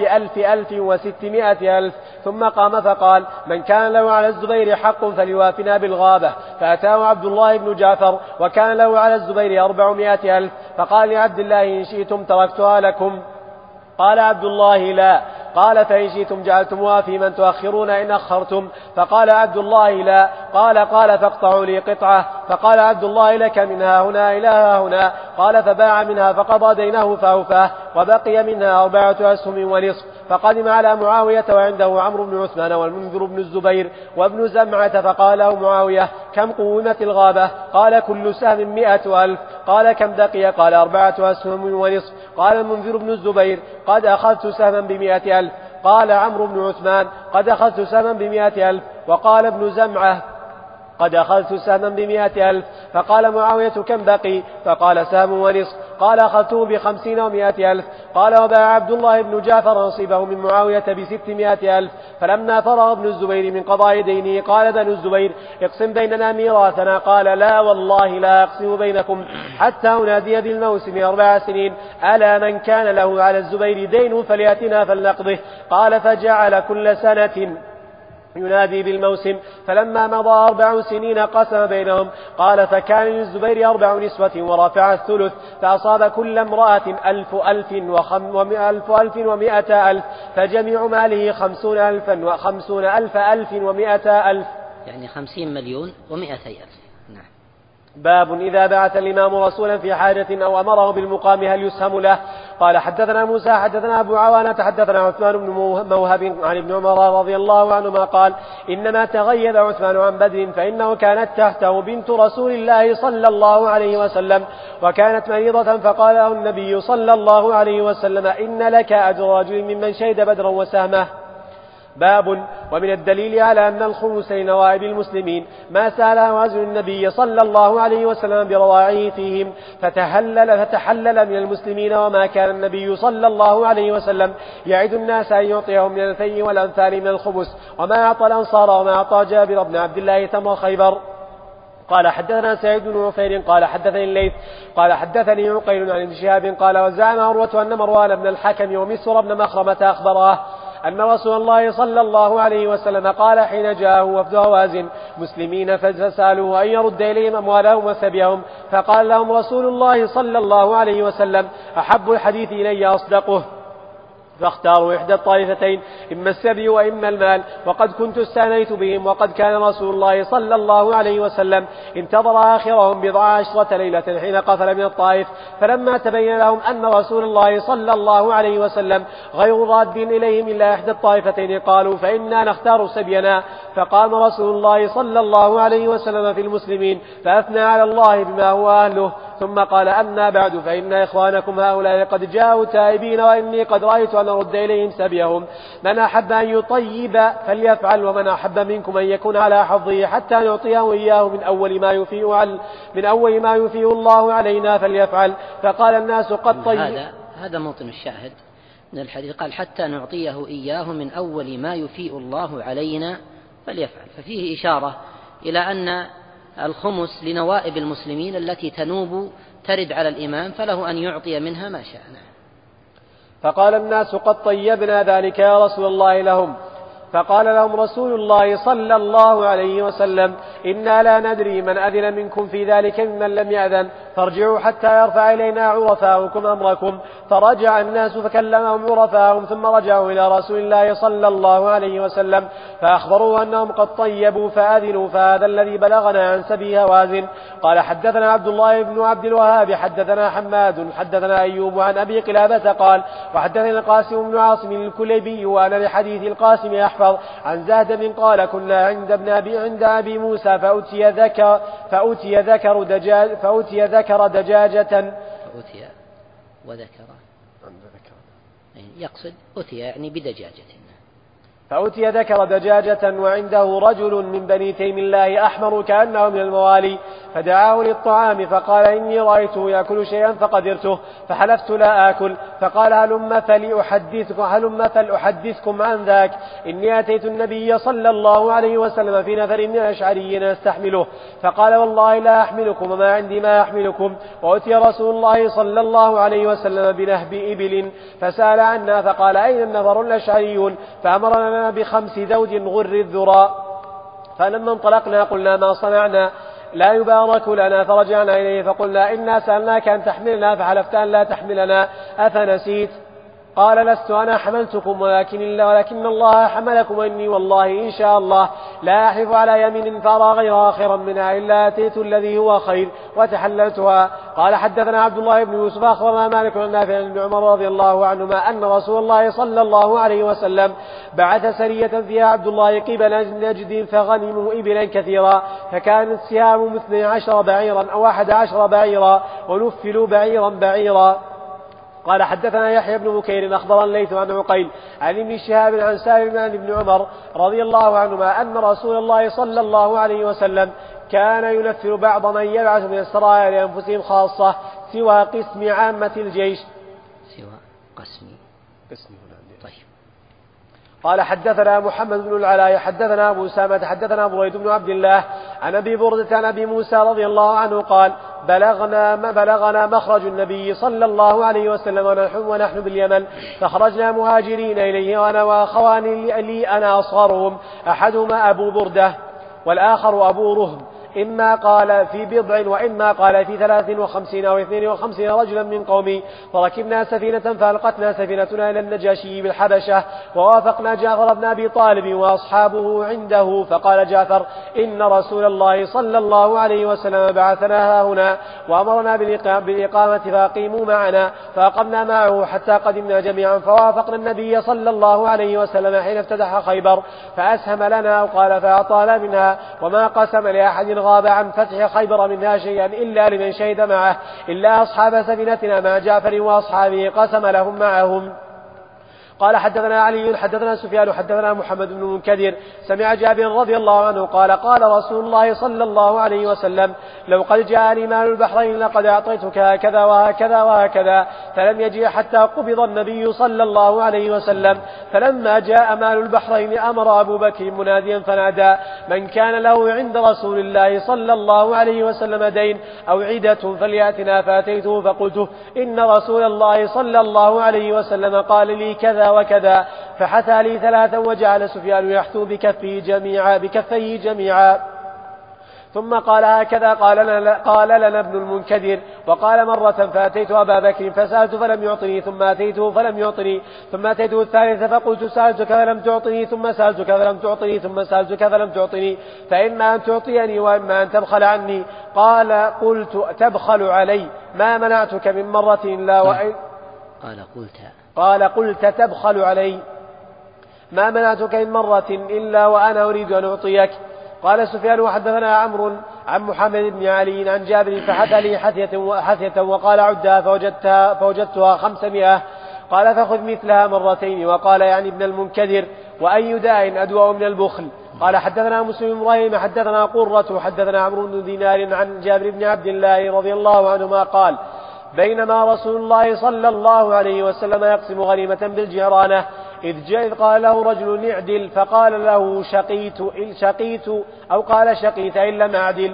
ب1,600,000 ثم قام فقال من كان له على الزبير حق فليوافنا بالغابة. فأتاه عبد الله بن جعفر وكان له على الزبير 400,000 فقال لعبد الله إن شئتم تركتها لكم. قال عبد الله لا. قال فإن شئتم جعلتموها في من تؤخرون إن أخرتم. فقال عبد الله لا. قال فاقطعوا لي قطعة. فقال عبد الله لك منها هنا إلى هنا. قال فباع منها فقضى دينه فأوفاه وبقي منها 4 أسهم ونصف. فقدم على معاوية وعنده عمرو بن عثمان والمنذر بن الزبير وابن زمعة فقال له معاوية كم قومت الغابة؟ قال كل سهم 100,000. قال كم بقي؟ قال 4 أسهم ونصف. قال المنذر بن الزبير قد أخذت سهما ب100,000. قال عمرو بن عثمان قد أخذت سهما ب100,000. وقال ابن زمعة قد أخذت سهما ب100,000. فقال معاوية كم بقي؟ فقال سهم ونصف. قال أخذته ب50 و100,000. قال وباع عبد الله بن جعفر نصيبه من معاوية ب600,000. فلما فرغ ابن الزبير من قضاء دينه قال بنو الزبير اقسم بيننا ميراثنا. قال لا والله لا أقسم بينكم حتى أنادي بالموسم 4 سنين ألا من كان له على الزبير دين فليأتنا فلنقضه. قال فجعل كل سنة ينادي بالموسم. فلما مضى 4 سنين قسم بينهم. قال فكان للزبير 4 نسوة ورفع الثلث فأصاب كل امرأة 1,100,000 فجميع ماله 50,100,000 يعني 50,100,000. نعم. باب إذا بعث الإمام رسولا في حاجة أو أمره بالمقام هل يسهم له؟ قال حدثنا موسى حدثنا أبو عوانة حدثنا عثمان بن موهب عن ابن عمر رضي الله عنهما قال إنما تغيب عثمان عن بدر فإنه كانت تحته بنت رسول الله صلى الله عليه وسلم وكانت مريضة فقال له النبي صلى الله عليه وسلم إن لك أجر رجل ممن شهد بدرا وسهمه. باب ومن الدليل على أن الخمس لنوائب المسلمين ما سأله رجل النبي صلى الله عليه وسلم برواعه فيهم فتحلل من المسلمين وما كان النبي صلى الله عليه وسلم يعد الناس أن يعطيهم من الفي والأنفال من الخمس وما أعطى الأنصار وما أعطى جابر بن عبد الله تمر خيبر. قال حدثنا سعيد بن عفير قال حدثني الليث قال حدثني عقيل عن ابن شهاب قال وزعم عروة أن مروان بن الحكم ومسر بن مخرمة أخبراه أن رسول الله صلى الله عليه وسلم قال حين جاءه وفد هوازن مسلمين فسألوه أن يرد إليهم أموالهم وسبيهم فقال لهم رسول الله صلى الله عليه وسلم أحب الحديث إلي أصدقه فاختاروا إحدى الطائفتين إما السبي وإما المال وقد كنت استعنيت بهم وقد كان رسول الله صلى الله عليه وسلم انتظر آخرهم 10 ليلة حين قفل من الطائف فلما تبين لهم أن رسول الله صلى الله عليه وسلم غير راد إليهم إلا إحدى الطائفتين قالوا فإنا نختار سبينا. فقام رسول الله صلى الله عليه وسلم في المسلمين فأثنى على الله بما هو أهله ثم قال أما بعد فإن إخوانكم هؤلاء قد جاءوا تائبين وإني قد رأيت أن أرد إليهم سبيهم من أحب أن يطيب فليفعل ومن أحب منكم أن يكون على حظه حتى نعطيه إياه من أول ما يفيء الله علينا فليفعل. فقال الناس قد طيب. هذا موطن الشاهد من الحديث قال حتى نعطيه إياه من أول ما يفيء الله علينا فليفعل. ففيه إشارة إلى أن الخمس لنوائب المسلمين التي ترد على الإمام فله أن يعطي منها ما شاء. فقال الناس قد طيبنا ذلك يا رسول الله لهم فقال لهم رسول الله صلى الله عليه وسلم: إنا لا ندري من أذن منكم في ذلك ممن لم يأذن، فارجعوا حتى يرفع إلينا عرفاؤكم أمركم. فرجع الناس فكلمهم عرفاؤهم، ثم رجعوا إلى رسول الله صلى الله عليه وسلم فأخبروا أنهم قد طيبوا فأذنوا، فهذا الذي بلغنا عن سبي هوازن. قال حدثنا عبد الله بن عبد الوهاب حدثنا حماد حدثنا أيوب عن أبي قلابة قال: وحدثنا القاسم بن عاصم الكليبي وأنا لحديث القاسم أحفظ عن زهد قال: كنا عند أبي موسى فأتي ذكر دجاجة يقصد أتي يعني بدجاجة، فأتي ذكر دجاجة وعنده رجل من بني تيم الله أحمر كأنه من الموالي، فدعاه للطعام فقال: إني رأيته يأكل شيئا فقدرته فحلفت لا آكل. فقال: هلم فلأحدثكم عن ذاك، إني أتيت النبي صلى الله عليه وسلم في نفر من الأشعريين أستحمله، فقال: والله لا أحملكم وما عندي ما أحملكم. وأتي رسول الله صلى الله عليه وسلم بنهب إبل فسأل عنا، فقال: أين النفر الأشعريون؟ فأمرنا ب5 ذود غر الذراء. فلما انطلقنا قلنا: ما صنعنا؟ لا يبارك لنا. فرجعنا إليه فقلنا: إنا سألناك أن تحملنا فحلفت أن لا تحملنا، أفنسيت؟ قال: لست أنا حملتكم ولكن الله حملكم، وإني والله إن شاء الله لا أحلف على يمين فأرى غيرها خيرا منها إلا أتيت الذي هو خير وتحللتها. قال حدثنا عبد الله بن يوسف أخبرنا مالك عن نافع بن عمر رضي الله عنهما أن رسول الله صلى الله عليه وسلم بعث سرية فيها عبد الله قبل نجد فغنموا إبلا كثيرا، فكانت سهام 12 بعيرا أو 11 بعيرا، ونفلوا بعيرا بعيرا. قال حدثنا يحيى بن بكير أخبرنا الليث عن عقيل عن ابن شهاب عن سالم بن عمر رضي الله عنهما أن رسول الله صلى الله عليه وسلم كان ينفر بعض من يبعث من السرايا لأنفسهم خاصة سوى قسم عامة الجيش. طيب. قال حدثنا محمد بن العلاء حدثنا أبو أسامة حدثنا بريد بن عبد الله عن أبي بردة عن أبي موسى رضي الله عنه قال: بلغنا مخرج النبي صلى الله عليه وسلم ونحن باليمن، فخرجنا مهاجرين إليه وأنا وأخوان لي أنا أصغرهم، أحدهما أبو بردة والآخر أبو رهم، إما قال في 7 وإما قال في 53 أو 52 رجلا من قومي، فركبنا سفينة فألقتنا سفينتنا إلى النجاشي بالحبشة، ووافقنا جعفر بن أبي طالب وأصحابه عنده، فقال جعفر: إن رسول الله صلى الله عليه وسلم بعثنا هنا وأمرنا بالإقامة فأقيموا معنا، فأقمنا معه حتى قدمنا جميعا، فوافقنا النبي صلى الله عليه وسلم حين افتتح خيبر، فأسهم لنا وقال فأعطانا منها، وما قسم لأحد غاب عن فتح خيبر منها شيئا إلا لمن شهد معه، إلا أصحاب سفينتنا مع جعفر وأصحابه قسم لهم معهم. قال حدثنا علي حدثنا سفيان حدثنا محمد بن منكدر سمع جابر رضي الله عنه قال: قال رسول الله صلى الله عليه وسلم: لو قد جاءني مال البحرين لقد أعطيتك هكذا وهكذا وهكذا، فلم يجيء حتى قبض النبي صلى الله عليه وسلم. فلما جاء مال البحرين أمر أبو بكر مناديا فنادى: من كان له عند رسول الله صلى الله عليه وسلم دين أو عدة فليأتنا، فأتيته فقلت: إن رسول الله صلى الله عليه وسلم قال لي كذا وكذا، فحثى لي 3 وجعل سفيان يحثو بكفيه جميعا. ثم قال: هكذا قال لنا ابن المنكدر. وقال مرة: فأتيت أبا بكر فسألت فلم يعطني، ثم أتيته فلم يعطني، ثم أتيته الثالثة فقلت: سألتك فلم تعطني، ثم سألتك فلم تعطني، ثم سألتك فلم تعطني، فإما أن تعطيني وإما أن تبخل عني. قال: قلت: تبخل علي، ما منعتك من مرة إلا وإن قال: قلت تبخل علي، ما منعتك من مرة إلا وأنا أريد أن أعطيك. قال سفيان: وحدثنا عمرو عن محمد بن علي عن جابر فحثى لي حثية وقال: عدها فوجدتها 500. قال: فخذ مثلها 2 مرتين. وقال يعني ابن المنكدر: وأي داء أدوأ من البخل. قال حدثنا مسلم بن إبراهيم حدثنا قرة حدثنا عمرو بن دينار عن جابر بن عبد الله رضي الله عنهما قال: بينما رسول الله صلى الله عليه وسلم يقسم غنيمة بالجيرانة إذ قال له رجل: اعدل، فقال له: شقيت أو قال: شقيت إن لم أعدل.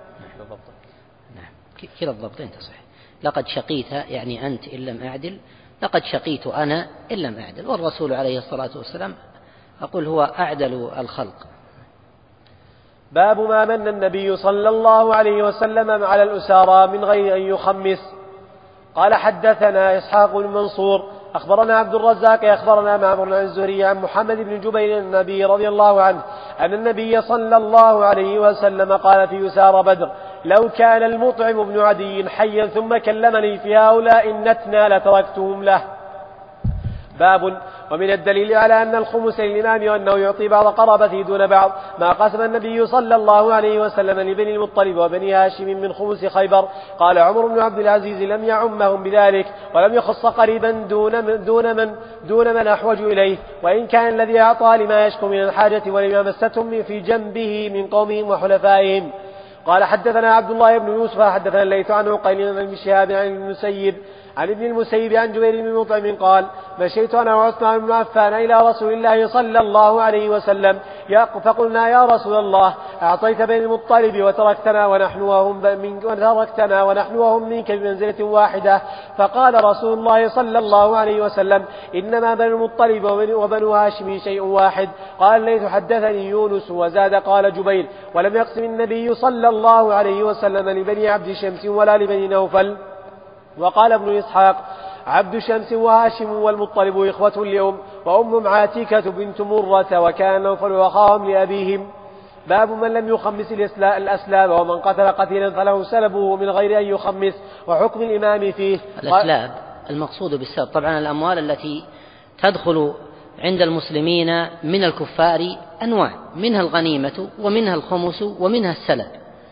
نعم، كلا الضبطين تصح. لقد شقيت يعني أنت إن لم أعدل، لقد شقيت أنا إن لم أعدل. والرسول عليه الصلاة والسلام أقول هو أعدل الخلق. باب ما من النبي صلى الله عليه وسلم على الأسارى من غير أن يخمس. قال حدثنا إسحاق بن منصور أخبرنا عبد الرزاق أخبرنا معمر عن الزهري عن محمد بن جبير النبي رضي الله عنه أن النبي صلى الله عليه وسلم قال في يسار بدر: لو كان المطعم بن عدي حيا ثم كلمني في هؤلاء النتنى لتركتهم له. باب ومن الدليل على أن الخمس للإمام وأنه يعطي بعض قرابته دون بعض ما قسم النبي صلى الله عليه وسلم لبني المطلب وبني هاشم من خمس خيبر. قال عمر بن عبد العزيز: لم يعمهم بذلك ولم يخص قريبا دون من أحوج إليه، وإن كان الذي أعطى لما يشكو من الحاجة ولما مستهم في جنبه من قومهم وحلفائهم. قال حدثنا عبد الله بن يوسف حدثنا الليث عن عقيل بن شهاب عن ابن المسيب عن جبير بن مطعم قال: مشيت أنا وعثمان بن عفان إلى رسول الله صلى الله عليه وسلم فقلنا: يا رسول الله، أعطيت بني المطلب وتركتنا ونحن وهم منك بمنزلة واحدة. فقال رسول الله صلى الله عليه وسلم: إنما بني المطلب وبنو هاشم شيء واحد. قال الليث: حدثني يونس وزاد قال جبير: ولم يقسم النبي صلى الله عليه وسلم لبني عبد شمس ولا لبني نوفل. وقال ابن إسحاق: عبد شمس وهاشم والمطلب إخوة اليوم، وأم عاتكة بنت مرة، وكان نوفل وأخاهم لأبيهم. باب من لم يخمس الأسلاب ومن قتل قتيلا فله سلبه من غير أن يخمس وحكم الإمام فيه. الأسلاب المقصود بالسلب طبعا الأموال التي تدخل عند المسلمين من الكفار أنواع، منها الغنيمة ومنها الخمس ومنها السلب.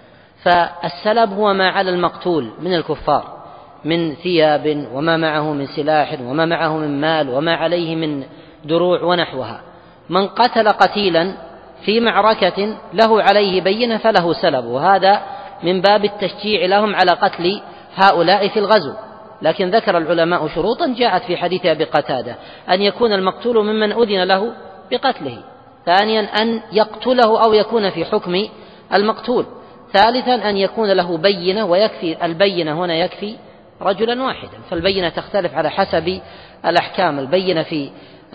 فالسلب هو ما على المقتول من الكفار من ثياب وما معه من سلاح وما معه من مال وما عليه من دروع ونحوها. من قتل قتيلا في معركة له عليه بينة فله سلب، وهذا من باب التشجيع لهم على قتل هؤلاء في الغزو. لكن ذكر العلماء شروطا جاءت في حديث أبي قتادة: أن يكون المقتول ممن أذن له بقتله، ثانيا أن يقتله أو يكون في حكم المقتول، ثالثا أن يكون له بينة، ويكفي البينة هنا يكفي رجلا واحدا، فالبينة تختلف على حسب الأحكام. البينة في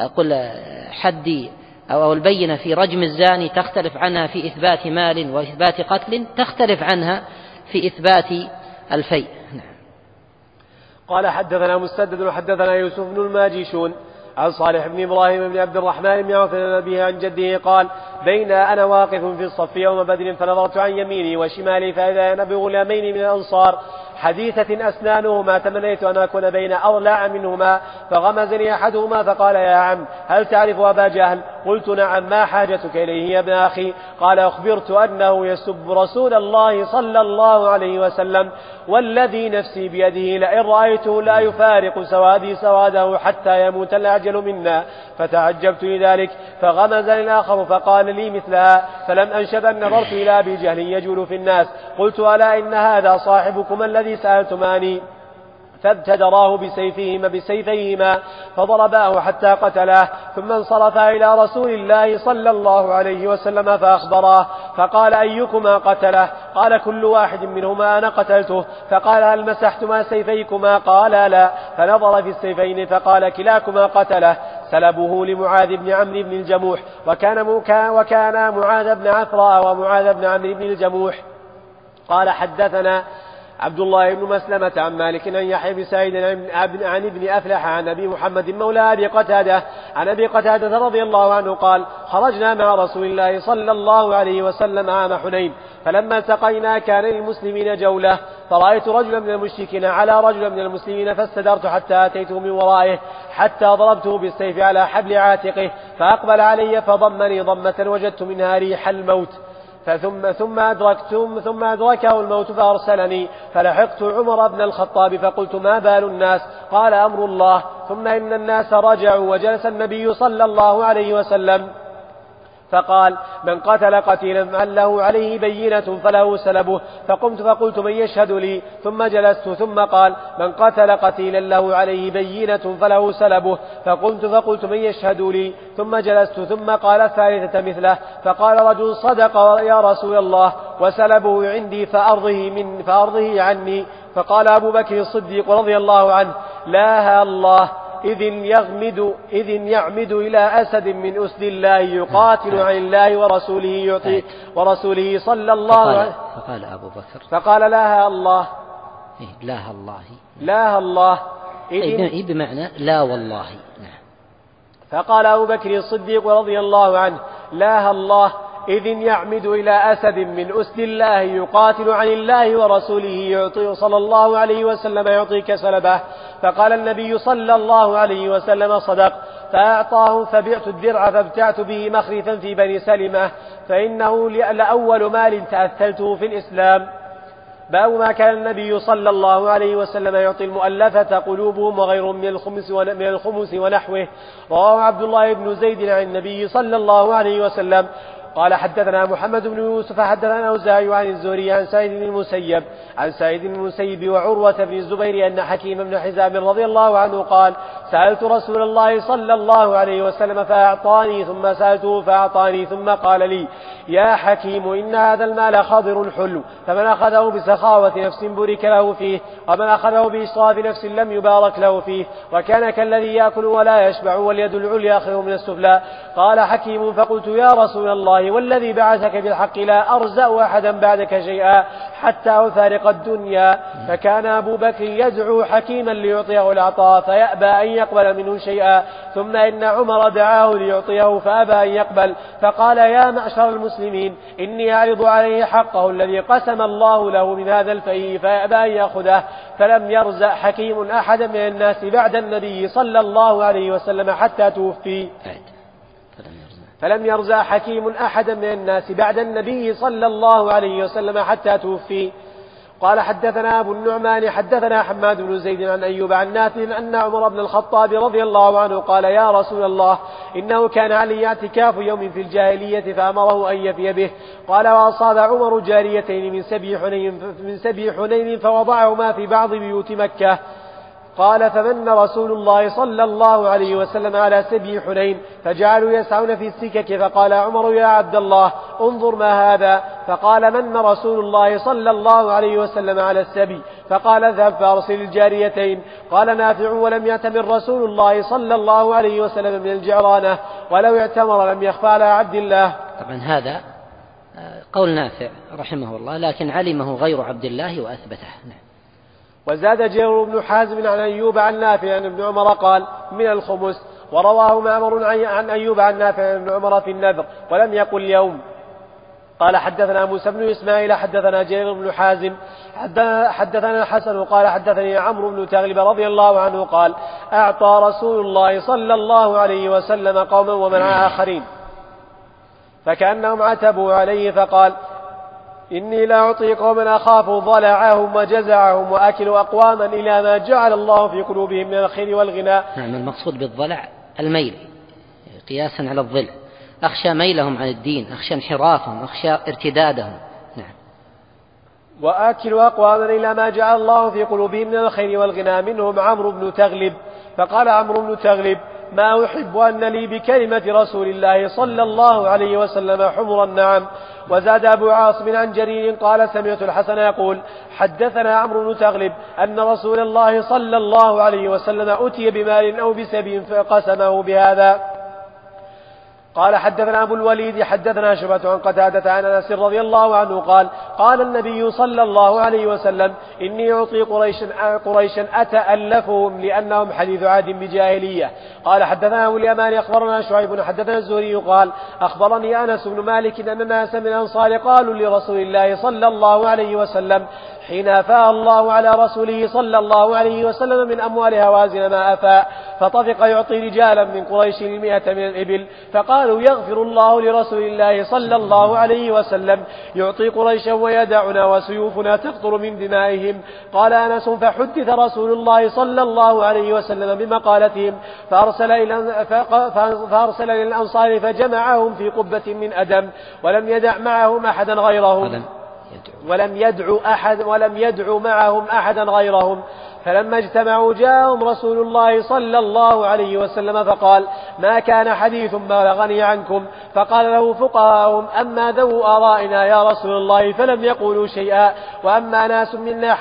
حد أو البينة في رجم الزاني تختلف عنها في إثبات مال وإثبات قتل، تختلف عنها في إثبات الفيء. قال حدثنا مسدد وحدثنا يوسف بن الماجشون عن صالح بن إبراهيم بن عبد الرحمن بن عوف به عن جده قال: بين أنا واقف في الصف يوم بدر فنظرت عن يميني وشمالي فإذا أنا بغلامين من الأنصار حديثة أسنانهما تمنيت أن أكون بين أضلاع منهما، فغمزني أحدهما فقال: يا عم، هل تعرف أبا جهل؟ قلت: نعم. ما حاجتك إليه يا ابن أخي؟ قال: أخبرت أنه يسب رسول الله صلى الله عليه وسلم، والذي نفسي بيده لئن رأيته لا يفارق سوادي سواده حتى يموت الأعجل منا. فتعجبت لذلك، فغمزني الآخر فقال لي مثلها، فلم أنشب أن نظرت إلى أبي جهل يجول في الناس. قلت: ألا إن هذا صاحبكم الذي سألتماني؟ فابتدراه بسيفيهما فضرباه حتى قتلاه، ثم انصرفا إلى رسول الله صلى الله عليه وسلم فأخبراه، فقال: أيكما قتله؟ قال: كل واحد منهما أنا قتلته. فقال: هل مسحتما سيفيكما؟ قال: لا. فنظر في السيفين فقال: كلاكما قتله. سلبه لمعاذ بن عمرو بن الجموح، وكان معاذ بن عفراء ومعاذ بن عمرو بن الجموح. قال حدثنا عبد الله بن مسلمة عن مالك عن يحيى بن سعيد عن ابن أفلح عن أبي محمد مولى أبي قتادة عن أبي قتادة رضي الله عنه قال: خرجنا مع رسول الله صلى الله عليه وسلم عام حنين، فلما التقينا كان للمسلمين جولة، فرأيت رجلا من المشركين على رجل من المسلمين، فاستدرت حتى أتيته من ورائه حتى ضربته بالسيف على حبل عاتقه، فأقبل علي فضمني ضمة وجدت منها ريح الموت، ثم أدركه الموت فأرسلني، فلحقت عمر بن الخطاب فقلت: ما بال الناس؟ قال: أمر الله. ثم إن الناس رجعوا، وجلس النبي صلى الله عليه وسلم فقال: من قتل قتيلا فله عليه بينة فله سلبه. فقمت فقلت: من يشهد لي؟ ثم جلست، ثم قال: من قتل قتيلا له عليه بينة فله سلبه. فقمت فقلت: من يشهد لي؟ ثم جلست، ثم قال الثالثة مثله. فقال رجل: صدق يا رسول الله، وسلبه عندي فأرضه عني. فقال أبو بكر الصديق رضي الله عنه: لا الله، إذ يعمد إلى أسد من أسد الله يقاتل عن الله ورسوله يعطي ورسوله صلى الله عليه. فقال أبو بكر فقال لها الله. لا الله بمعنى لا والله. فقال أبو بكر الصديق رضي الله عنه: لا الله إذ يعمد إلى أسد من أسد الله يقاتل عن الله ورسوله يعطي صلى الله عليه وسلم يعطيك سلبه. فقال النبي صلى الله عليه وسلم: صدق. فأعطاه، فبعت الدرع فابتعت به مخرفا في بني سلمة، فإنه لأول مال تأثلته في الإسلام. باب ما كان النبي صلى الله عليه وسلم يعطي المؤلفة قلوبهم وغيرهم من الخمس ونحوه. رواه عبد الله بن زيد عن النبي صلى الله عليه وسلم قال: حدثنا محمد بن يوسف حدثنا أوزاعي عن الزهري عن سعيد بن المسيب وعروة بن الزبير أن حكيم بن حزام رضي الله عنه قال: سألت رسول الله صلى الله عليه وسلم فأعطاني، ثم سألته فأعطاني، ثم قال لي: يا حكيم إن هذا المال خضر حلو، فمن أخذه بسخاوة نفس بورك له فيه، ومن أخذه بإسراف نفس لم يبارك له فيه، وكان كالذي يأكل ولا يشبع واليد العليا خير من السفلى. قال حكيم: فقلت: يا رسول الله والذي بعثك بالحق لا أرزأ أحدا بعدك شيئا حتى أفارق الدنيا. فكان أبو بكر يدعو حكيما ليعطيه العطاء فيأبى أن يقبل منه شيئا، ثم إن عمر دعاه ليعطيه فأبى أن يقبل، فقال: يا معشر المسلمين إني أعرض عليه حقه الذي قسم الله له من هذا الفيء فيأبى أن يأخذه. فلم يرزق حكيم أحدا من الناس بعد النبي صلى الله عليه وسلم حتى توفي. فلم يرزق حكيم أحدا من الناس بعد النبي صلى الله عليه وسلم حتى توفي. قال: حدثنا أبو النعمان حدثنا حماد بن زيد عن أيوب عن نافع أن عمر بن الخطاب رضي الله عنه قال: يا رسول الله إنه كان علي اعتكاف يوم في الجاهلية فأمره أن يفي به. قال: وأصاب عمر جاريتين من سبي حنين فوضعهما في بعض بيوت مكة. قال: فمن رسول الله صلى الله عليه وسلم على سبي حنين فجعلوا يسعون في السكك، فقال عمر: يا عبد الله انظر ما هذا. فقال: من رسول الله صلى الله عليه وسلم على السبي. فقال: اذهب فأرسل الجاريتين. قال نافع: ولم يعتمر رسول الله صلى الله عليه وسلم من الجعرانة، ولو اعتمر لم يخفى على عبد الله. طبعا هذا قول نافع رحمه الله، لكن علمه غير عبد الله وأثبته. وزاد جرير بن حازم عن أيوب عن نافع عن ابن عمر قال: من الخمس. ورواه معمر عن أيوب عن نافع عن ابن عمر في النذر ولم يقل يوم. قال: حدثنا موسى بن إسماعيل حدثنا جرير بن حازم حدثنا الحسن قال: حدثني عمرو بن تغلب رضي الله عنه قال: أعطى رسول الله صلى الله عليه وسلم قوما ومنع آخرين فكأنهم عتبوا عليه، فقال: إني لا أعطي قوما أخاف ضلعهم وجزعهم وأكل أقواما إلى ما جعل الله في قلوبهم من الخير والغنى. نعم، المقصود بالضلع الميل قياسا على الظل، أخشى ميلهم عن الدين، أخشى انحرافهم، أخشى ارتدادهم. نعم. وأكل أقواما إلى ما جعل الله في قلوبهم من الخير والغنى، منهم عمرو بن تغلب. فقال عمرو بن تغلب: ما أحب أن لي بكلمة رسول الله صلى الله عليه وسلم حمر النعم. وزاد أبو عاصم عن جرير قال: سمعت الحسن يقول: حدثنا عمرو بن تغلب أن رسول الله صلى الله عليه وسلم أتي بمال أو بسبي فقسمه بهذا. قال: حدثنا أبو الوليد حدثنا شعبة عن قتادة عن أنس رضي الله عنه قال: قال النبي صلى الله عليه وسلم: إني أعطي قريشا أتألفهم لأنهم حديث عهد بجاهلية. قال: حدثنا أبو اليمان أخبرنا شعيب حدثنا الزهري قال: أخبرني أنس بن مالك أن ناسا من الأنصار قالوا لرسول الله صلى الله عليه وسلم حين أفاء الله على رسوله صلى الله عليه وسلم من أموال هوازن ما أفاء، فطفق يعطي رجالا من قريش 100 من الإبل، فقالوا: يغفر الله لرسول الله صلى الله عليه وسلم، يعطي قريشا ويدعنا وسيوفنا تقطر من دمائهم. قال أنس: فحدث رسول الله صلى الله عليه وسلم بمقالتهم، فأرسل إلى الأنصار فجمعهم في قبة من أدم، ولم يدع معهم أحدا غيرهم ولم يدعو معهم أحدا غيرهم، فلما اجتمعوا جاءهم رسول الله صلى الله عليه وسلم فقال: ما كان حديث بلغني عنكم. فقال له فقهاءهم: أما ذو آرائنا يا رسول الله فلم يقولوا شيئا، وأما ناس منا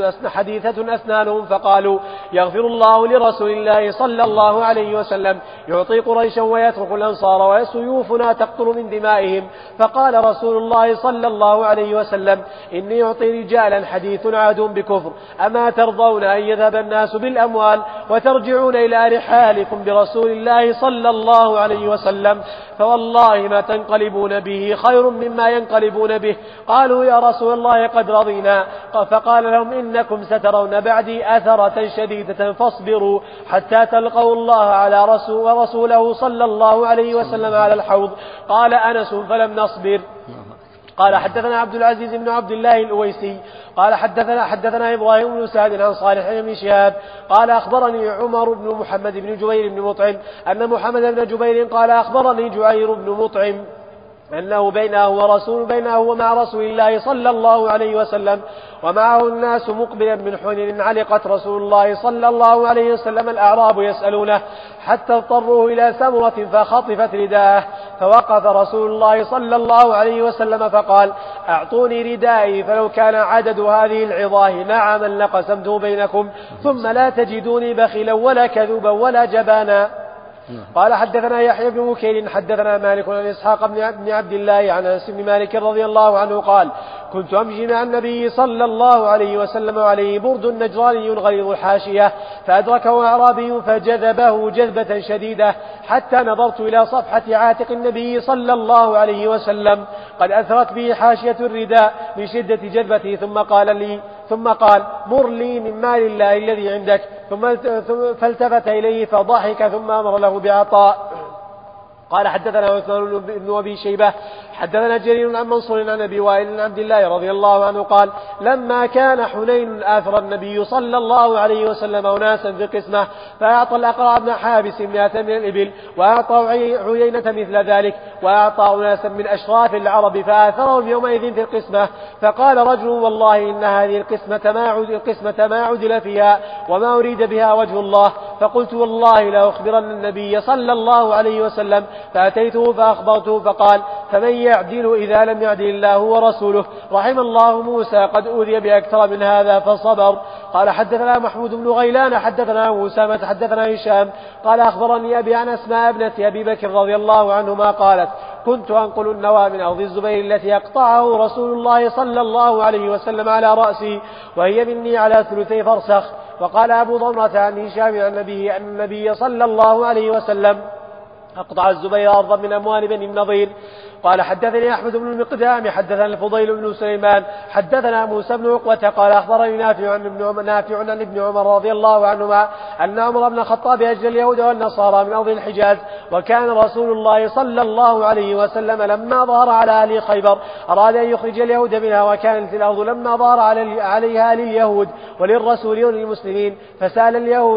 حديثة أسنانهم فقالوا: يغفر الله لرسول الله صلى الله عليه وسلم يعطي قريشا ويترك الأنصار وسيوفنا تقطر من دمائهم. فقال رسول الله صلى الله عليه وسلم: إني أعطي رجالا حديث عهد بكفر، أما ترضون أن يذهب الناس بالأموال وترجعون إلى رحالكم برسول الله صلى الله عليه وسلم؟ فوالله ما تنقلبون به خير مما ينقلبون به. قالوا: يا رسول الله قد رضينا. فقال لهم: إنكم سترون بعدي أثرة شديدة فاصبروا حتى تلقوا الله على ورسوله صلى الله عليه وسلم على الحوض. قال أنس: فلم نصبر. قال: حدثنا عبد العزيز بن عبد الله الأويسي قال حدثنا إبراهيم بن سعد عن صالح بن شهاب قال: أخبرني عمر بن محمد بن جبير بن مطعم أن محمد بن جبير قال: أخبرني جعير بن مطعم أنه بينه ومع رسول الله صلى الله عليه وسلم ومعه الناس مقبلا من حنين علقت رسول الله صلى الله عليه وسلم الأعراب يسألونه حتى اضطروه إلى سمرة فخطفت رداءه، فوقف رسول الله صلى الله عليه وسلم فقال: أعطوني ردائي فلو كان عدد هذه العظاه نعما لقسمته بينكم، ثم لا تجدوني بخيلا ولا كذوبا ولا جبانا. قال: حدثنا يحيى بن بكير حدثنا مالك عن إسحاق بن عبد الله عن أنس بن مالك رضي الله عنه قال: كنت أمشي مع النبي صلى الله عليه وسلم وعليه برد نجراني غليظ الحاشية، فأدركه أعرابي فجذبه جذبة شديدة حتى نظرت إلى صفحة عاتق النبي صلى الله عليه وسلم قد أثرت به حاشية الرداء من شدة جذبته، ثم قال: مر لي من مال الله الذي عندك. فالتفت إليه فضحك ثم أمر له بعطاء. قال: حدثنا عثمان بن أبي شيبة حدثنا جرير عن منصور عن أبي وائل عن عبد الله رضي الله عنه قال: لما كان حنين آثر النبي صلى الله عليه وسلم أناسا في القسمة، فأعطى الأقرع بن حابس 100 من الإبل، وأعطى عيينة مثل ذلك، وأعطى أناسا من أشراف العرب فآثرهم يومئذ في القسمة. فقال رجل: والله إن هذه القسمة ما عدل فيها وما أريد بها وجه الله. فقلت: والله لا أخبرن النبي صلى الله عليه وسلم. فأتيته فأخبرته فقال: فمن يعدل إذا لم يعدل الله ورسوله؟ رحم الله موسى قد أوذي بأكثر من هذا فصبر. قال: حدثنا محمود بن غيلان حدثنا أسامة حدثنا هشام قال: أخبرني أبي عن أسماء ابنة أبي بكر رضي الله عنهما قالت: كنت أنقل النوى من أرض الزبير التي أقطعه رسول الله صلى الله عليه وسلم على رأسي، وهي مني على 3 فرسخ. وقال أبو ضمرة عن هشام عن أبيه أن النبي صلى الله عليه وسلم أقطع الزبير أرضا من أموال بني النضير. قال: حدثني أحمد بن المقدام حدثنا الفضيل بن سليمان حدثنا موسى بن عقبة قال: أخبرني نافع عن ابن عمر رضي الله عنهما أن عمر بن الخطاب أجل اليهود والنصارى من أرض الحجاز، وكان رسول الله صلى الله عليه وسلم لما ظهر على أهل خيبر أراد أن يخرج اليهود منها، وكانت الأرض لما ظهر عليها لليهود وللرسول وللمسلمين، فسأل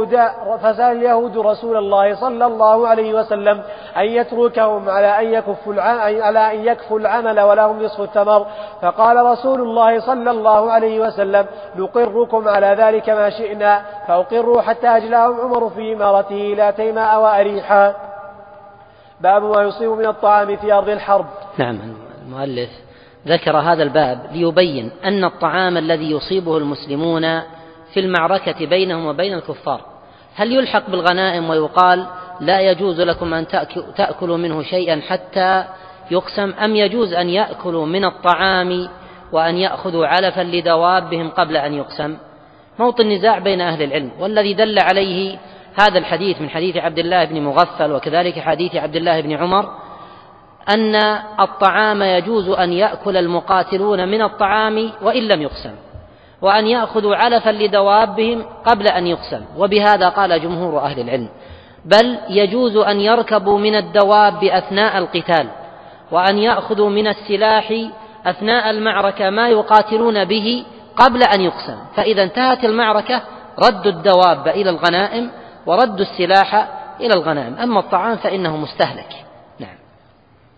اليهود رسول الله صلى الله عليه وسلم أن يتركهم على أن يكفوا العمل ولهم نصف الثمر. فقال رسول الله صلى الله عليه وسلم: نقركم على ذلك ما شئنا. فأقروا حتى أجلهم عمر في إمارته إلى تيماء وأريحا. باب ما يصيب من الطعام في أرض الحرب. نعم، المؤلف ذكر هذا الباب ليبين أن الطعام الذي يصيبه المسلمون في المعركة بينهم وبين الكفار هل يلحق بالغنائم ويقال لا يجوز لكم أن تأكلوا منه شيئا حتى يقسم، أم يجوز أن يأكلوا من الطعام وأن يأخذوا علفا لدوابهم قبل أن يقسم؟ موطن نزاع بين أهل العلم، والذي دل عليه هذا الحديث من حديث عبد الله بن مغفل وكذلك حديث عبد الله بن عمر أن الطعام يجوز أن يأكل المقاتلون من الطعام وإن لم يقسم، وأن يأخذوا علفا لدوابهم قبل أن يقسم، وبهذا قال جمهور أهل العلم، بل يجوز أن يركبوا من الدواب أثناء القتال، وأن يأخذوا من السلاح أثناء المعركة ما يقاتلون به قبل أن يقسم، فإذا انتهت المعركة ردوا الدواب إلى الغنائم وردوا السلاح إلى الغنائم، أما الطعام فإنه مستهلك. نعم.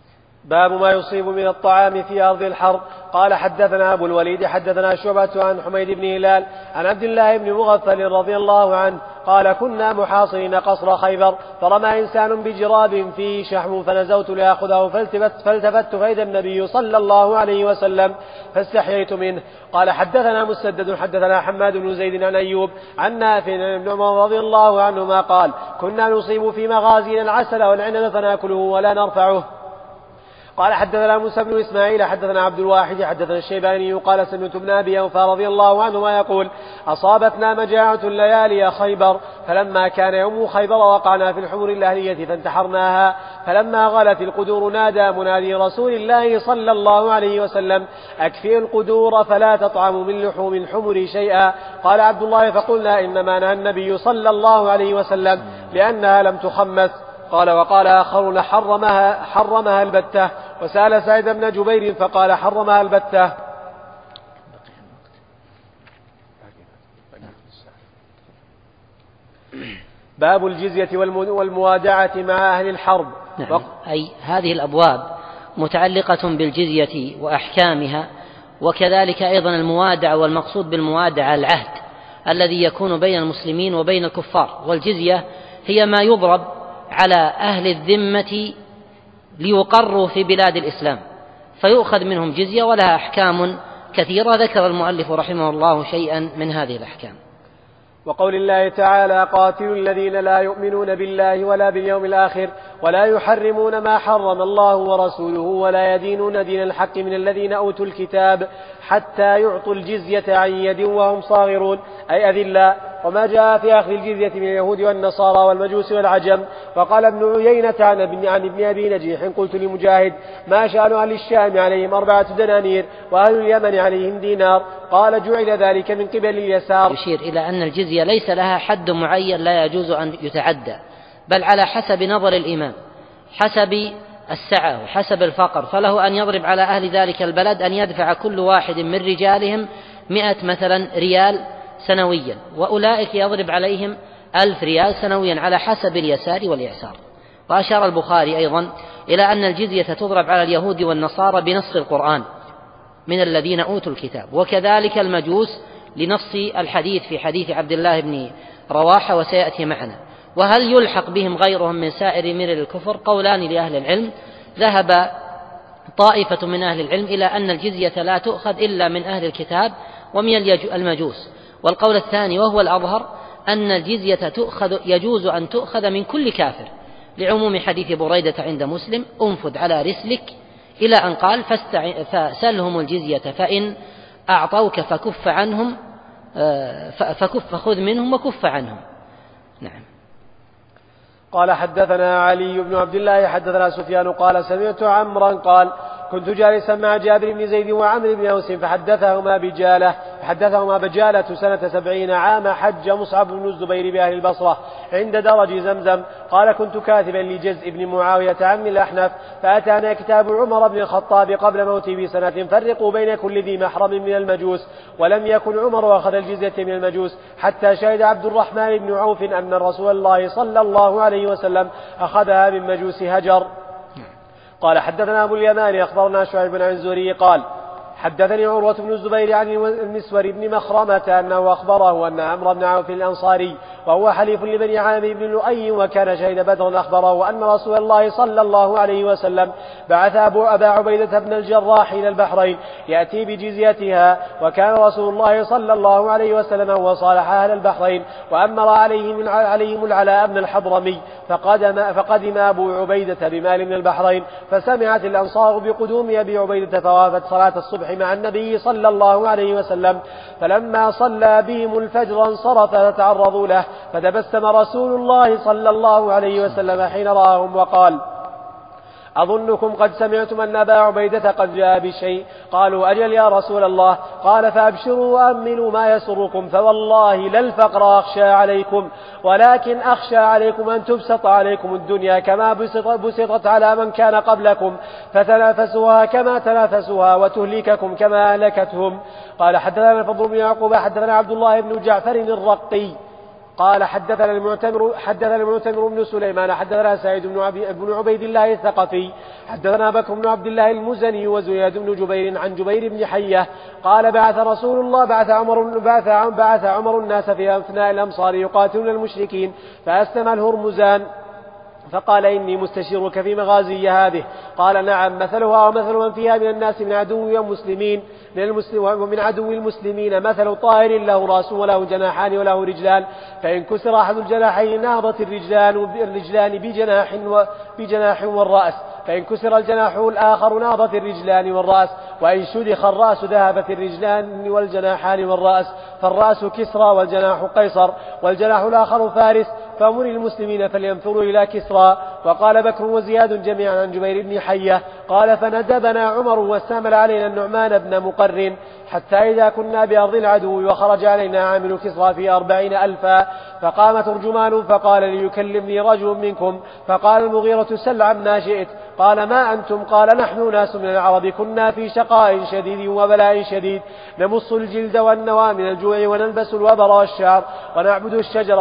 باب ما يصيب من الطعام في أرض الحرب. قال حدثنا أبو الوليد حدثنا شعبة عن حميد بن هلال عن عبد الله بن مغفل رضي الله عنه قال كنا محاصرين قصر خيبر فرمى إنسان بجراب فيه شحم فنزوت لآخذه فالتفت فإذا النبي صلى الله عليه وسلم فاستحييت منه. قال حدثنا مسدد حدثنا حماد بن زيد عن أيوب عن نافع بن عمر رضي الله عنهما قال كنا نصيب في مغازينا العسل والعنب فنأكله ولا نرفعه. قال حدثنا موسى بن إسماعيل حدثنا عبد الواحد حدثنا الشيباني قال سمعت ابن أبي أوفى رضي الله عنهما يقول أصابتنا مجاعة الليالي خيبر فلما كان يوم خيبر وقعنا في الحمر الأهلية فانتحرناها فلما غلت القدور نادى منادي رسول الله صلى الله عليه وسلم أكفئ القدور فلا تطعموا من لحوم الحمر شيئا. قال عبد الله فقلنا إنما نهى النبي صلى الله عليه وسلم لأنها لم تخمس. قال وقال آخرون حرمها البتة وسأل سعيد بن جبير فقال حرمها البتة. باب الجزية والموادعة مع أهل الحرب. نعم. أي هذه الأبواب متعلقة بالجزية وأحكامها وكذلك أيضا الموادعة، والمقصود بالموادعة العهد الذي يكون بين المسلمين وبين الكفار. والجزية هي ما يضرب على أهل الذمة ليقروا في بلاد الإسلام فيؤخذ منهم جزية، ولها أحكام كثيرة ذكر المؤلف رحمه الله شيئا من هذه الأحكام. وقول الله تعالى قاتلوا الذين لا يؤمنون بالله ولا باليوم الآخر ولا يحرمون ما حرم الله ورسوله ولا يدينون دين الحق من الذين أوتوا الكتاب حتى يعطوا الجزية عن يد وهم صاغرون أي أذلاء. وما جاء في أخذ الجزية من اليهود والنصارى والمجوس والعجم. وقال ابن عيينة عن ابن أبي نجيح قلت لمجاهد ما شأن أهل الشام عليهم 4 دنانير وأهل اليمن عليهم دينار؟ قال جعل ذلك من قبل اليسار. يشير إلى أن الجزية ليس لها حد معين لا يجوز أن يتعدى، بل على حسب نظر الإمام، حسب السعة وحسب الفقر، فله أن يضرب على أهل ذلك البلد أن يدفع كل واحد من رجالهم 100 مثلا ريال سنويا، وأولئك يضرب عليهم 1000 ريال سنويا على حسب اليسار والإعسار. وأشار البخاري أيضا إلى أن الجزية تضرب على اليهود والنصارى بنص القرآن من الذين أوتوا الكتاب، وكذلك المجوس لنص الحديث في حديث عبد الله بن رواحة وسيأتي معنا. وهل يلحق بهم غيرهم من سائر ملل الكفر؟ قولان لأهل العلم. ذهب طائفة من أهل العلم إلى أن الجزية لا تؤخذ إلا من أهل الكتاب ومن المجوس، والقول الثاني وهو الأظهر أن الجزية يجوز أن تؤخذ من كل كافر، لعموم حديث بريدة عند مسلم انفذ على رسلك، إلى أن قال فسلهم الجزية فإن أعطوك فخذ منهم وكف عنهم. نعم. قال حدثنا علي بن عبد الله حدثنا سفيان قال سمعت عمرا قال كنت جالسا مع جابر بن زيد وعمر بن أوس فحدثهما بجالة سنة 70 عام حج مصعب بن الزبير بأهل البصرة عند درج زمزم. قال كنت كاتبا لجزء بن معاوية عم الأحنف فأتانا كتاب عمر بن الخطاب قبل موته بسنة فرقوا بين كل ذي محرم من المجوس، ولم يكن عمر واخذ الجزية من المجوس حتى شهد عبد الرحمن بن عوف أن رسول الله صلى الله عليه وسلم أخذها من مجوس هجر. قال حدثنا أبو اليمان أخبرنا شعيب عن الزهري قال حدثني عروة بن الزبير عن المسور بن مخرمة أنه أخبره أن عمرو بن عوف الأنصاري وهو حليف لبني عامر بن لؤي وكان شهيد بدر أخبره أن رسول الله صلى الله عليه وسلم بعث أبا عبيدة بن الجراح إلى البحرين يأتي بجزيتها، وكان رسول الله صلى الله عليه وسلم هو صالح أهل البحرين وأمر عليهم العلاء بن الحضرمي، فقدم أبو عبيدة بمال من البحرين، فسمعت الأنصار بقدوم أبي عبيدة فوافت صلاة الصبح مع النبي صلى الله عليه وسلم، فلما صلى بهم الفجر انصرف فتعرضوا له، فتبسم رسول الله صلى الله عليه وسلم حين رآهم وقال أظنكم قد سمعتم أن أبا عبيدة قد جاء بشيء؟ قالوا أجل يا رسول الله. قال فأبشروا وأمنوا ما يسركم، فوالله لا الفقر أخشى عليكم، ولكن أخشى عليكم أن تبسط عليكم الدنيا كما بسطت على من كان قبلكم، فتنافسوها كما تنافسوها وتهلككم كما أهلكتهم. قال حدثنا الفضل بن يعقوب حدثنا عبد الله بن جعفر الرقي قال حدثنا المعتمر بن سليمان حدثنا سعيد بن عبيد الله الثقفي حدثنا بكر بن عبد الله المزني وزياد بن جبير عن جبير بن حية قال بعث عمر الناس في أثناء الأمصار يقاتلون المشركين فأسلم الهرمزان فقال إني مستشيرك في مغازي هذه. قال نعم مثلها ومثل من فيها من الناس من عدو المسلمين مثل طائر له رأس وله جناحان وله رجلان فإن كسر أحد الجناحين نهضت الرجلان بجناح والرأس فإن كسر الجناح الآخر نهضت الرجلان والرأس وإن شدخ الرأس ذهبت الرجلان والجناحان والرأس فالرأس كسرى والجناح قيصر والجناح الآخر فارس فأمر المسلمين فلينفروا إلى كسرى. وقال بكر وزياد جميعا عن جبير بن حية قال فندبنا عمر واستعمل علينا النعمان بن مقرن حتى إذا كنا بأرض العدو وخرج علينا عامل كسرى في 40,000 فقام ترجمان فقال ليكلمني رجل منكم فقال المغيرة سل عما شئت. قال ما أنتم؟ قال نحن ناس من العرب كنا في شقاء شديد وبلاء شديد نمص الجلد والنوى من الجوع ونلبس الوبر والشعر ونعبد الشجر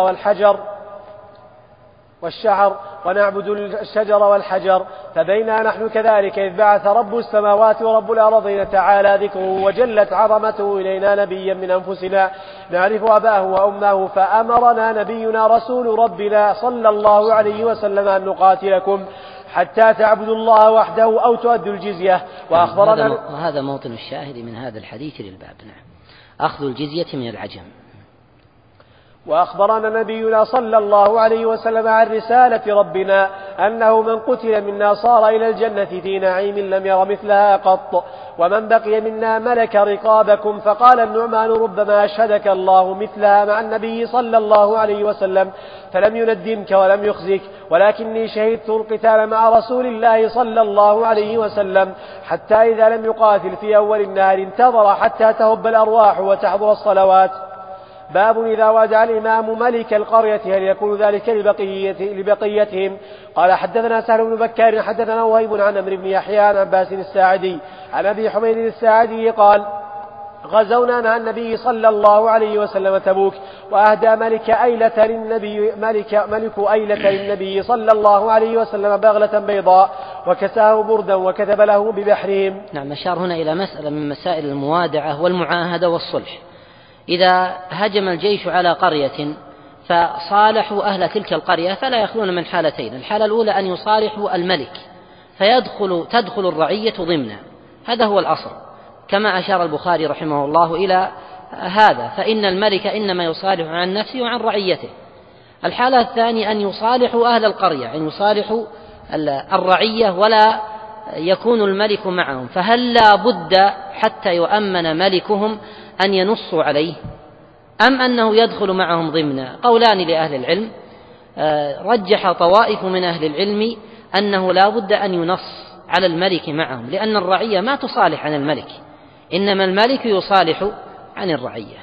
والحجر فبينا نحن كذلك إذ بعث رب السماوات ورب الأرضين تعالى ذكره وجلت عظمته إلينا نبيا من أنفسنا نعرف أباه وأمه فأمرنا نبينا رسول ربنا صلى الله عليه وسلم أن نقاتلكم حتى تعبدوا الله وحده أو تؤدوا الجزية. وأخبرنا هذا موطن الشاهد من هذا الحديث للباب. أخذ الجزية من العجم. وأخبرنا نبينا صلى الله عليه وسلم عن رسالة ربنا أنه من قتل منا صار إلى الجنة في نعيم لم ير مثلها قط ومن بقي منا ملك رقابكم. فقال النعمان ربما أشهدك الله مثلها مع النبي صلى الله عليه وسلم فلم يندمك ولم يخزك ولكني شهدت القتال مع رسول الله صلى الله عليه وسلم حتى إذا لم يقاتل في أول النهار انتظر حتى تهب الأرواح وتحضر الصلوات. باب إذا وادع الإمام ملك القرية هل يكون ذلك لبقيتهم؟ قال حدثنا سهل بن بكار حدثنا وهيب عن عمرو بن يحيى عن عباس الساعدي عن أبي حميد الساعدي قال غزونا مع النبي صلى الله عليه وسلم تبوك وأهدى ملك أيلة للنبي صلى الله عليه وسلم بغلة بيضاء وكساه بردا وكتب له ببحرهم. نعم. أشار هنا إلى مسألة من مسائل الموادعة والمعاهدة والصلح. إذا هجم الجيش على قرية فصالحوا أهل تلك القرية فلا يخلون من حالتين. الحالة الأولى أن يصالحوا الملك تدخل الرعية ضمنه، هذا هو الأصل كما أشار البخاري رحمه الله إلى هذا، فإن الملك إنما يصالح عن نفسه وعن رعيته. الحالة الثانية أن يصالحوا أهل القرية، أن يصالحوا الرعية ولا يكون الملك معهم، فهل لا بد حتى يؤمن ملكهم أن ينصوا عليه أم أنه يدخل معهم ضمنا؟ قولان لأهل العلم. رجح طوائف من أهل العلم أنه لا بد أن ينص على الملك معهم، لأن الرعية ما تصالح عن الملك، إنما الملك يصالح عن الرعية.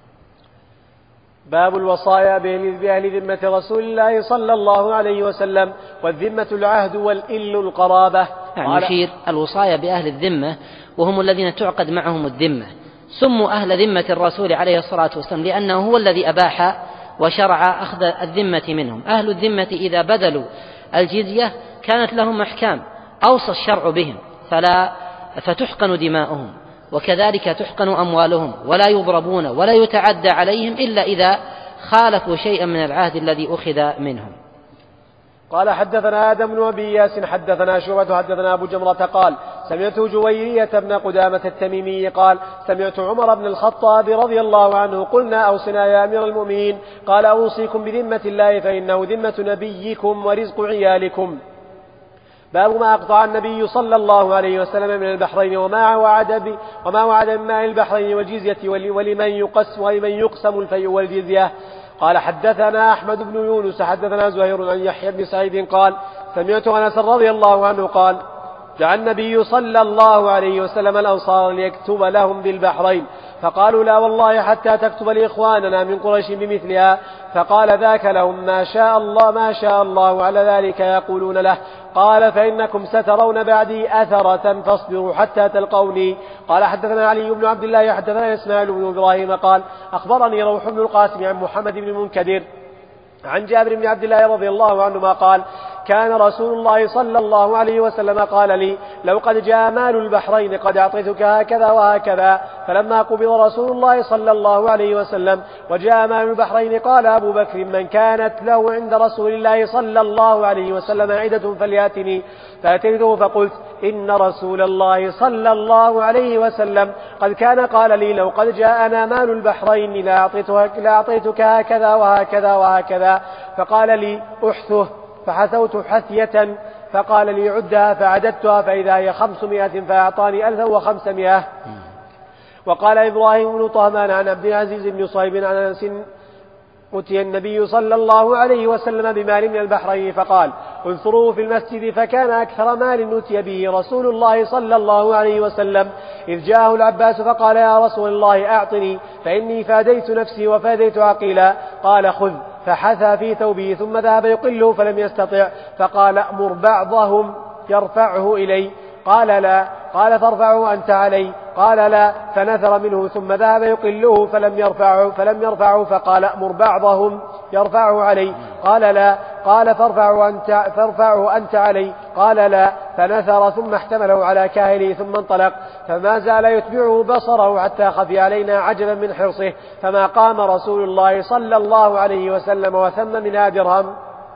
باب الوصايا بأهل ذمة رسول الله صلى الله عليه وسلم والذمة العهد والإل القرابة. يعني يشير الوصايا بأهل الذمة وهم الذين تعقد معهم الذمة، سموا أهل ذمة الرسول عليه الصلاة والسلام لأنه هو الذي أباح وشرع أخذ الذمة منهم. أهل الذمة إذا بذلوا الجزية كانت لهم أحكام أوصى الشرع بهم فتحقن دماؤهم وكذلك تحقن أموالهم ولا يضربون ولا يتعدى عليهم إلا إذا خالفوا شيئا من العهد الذي أخذ منهم. قال حدثنا آدم بن أبي ياس حدثنا شعبة حدثنا أبو جمرة قال سمعت جويرية بن قدامة التميمي قال سمعت عمر بن الخطاب رضي الله عنه قلنا أوصنا يا أمير المؤمنين قال أوصيكم بذمة الله فإنه ذمة نبيكم ورزق عيالكم. باب ما أقطع النبي صلى الله عليه وسلم من البحرين وما وعد من ماء البحرين والجزية ولمن يقسم الفيء والجزية. قال حدثنا أحمد بن يونس حدثنا زهير عن يحيى بن سعيد قال سمعت أنس رضي الله عنه قال جاء النبي صلى الله عليه وسلم الأنصار ليكتب لهم بالبحرين فقالوا لا والله حتى تكتب لإخواننا من قريش بمثلها، فقال ذاك لهم ما شاء الله على ذلك يقولون له. قال فإنكم سترون بعدي أثرة فاصبروا حتى تلقوني. قال حدثنا علي بن عبد الله حدثنا إسماعيل بن إبراهيم قال أخبرني روح بن القاسم عن محمد بن المنكدر عن جابر بن عبد الله رضي الله عنهما قال: كان رسول الله صلى الله عليه وسلم قال لي: لو قد جاء مال البحرين قد أعطيتك هكذا وهكذا. فلما قبض رسول الله صلى الله عليه وسلم وجاء مال البحرين قال أبو بكر: من كانت له عند رسول الله صلى الله عليه وسلم عدة فليأتني. فأتيته فقلت: إن رسول الله صلى الله عليه وسلم قد كان قال لي: لو قد جاءنا مال البحرين لأعطيتك هكذا وهكذا وهكذا. فقال لي: أحثه. فحثوت حثية، فقال لي: عدها. فعددتها فإذا هي 500، فأعطاني 1500. وقال إبراهيم بن طهمان عن عبد العزيز بن صهيب عن أنس: أتي النبي صلى الله عليه وسلم بمال من البحرين فقال: انثروه في المسجد، فكان أكثر مال أتي به رسول الله صلى الله عليه وسلم. إذ جاءه العباس فقال: يا رسول الله أعطني، فإني فاديت نفسي وفاديت عقيلا. قال: خذ. فحثى في ثوبه ثم ذهب يقله فلم يستطع، فقال: أمر بعضهم يرفعه إلي. قال: لا. قال: فارفعه أنت علي. قال: لا. فنثر منه ثم ذهب يقله فلم يرفعه، فقال: أمر بعضهم يرفعه علي. قال: لا. قال: فارفعه أنت علي. قال: لا. فنثر ثم احتمله على كاهله ثم انطلق، فما زال يتبعه بصره حتى خفي علينا عجبا من حرصه، فما قام رسول الله صلى الله عليه وسلم وثم منها درهم.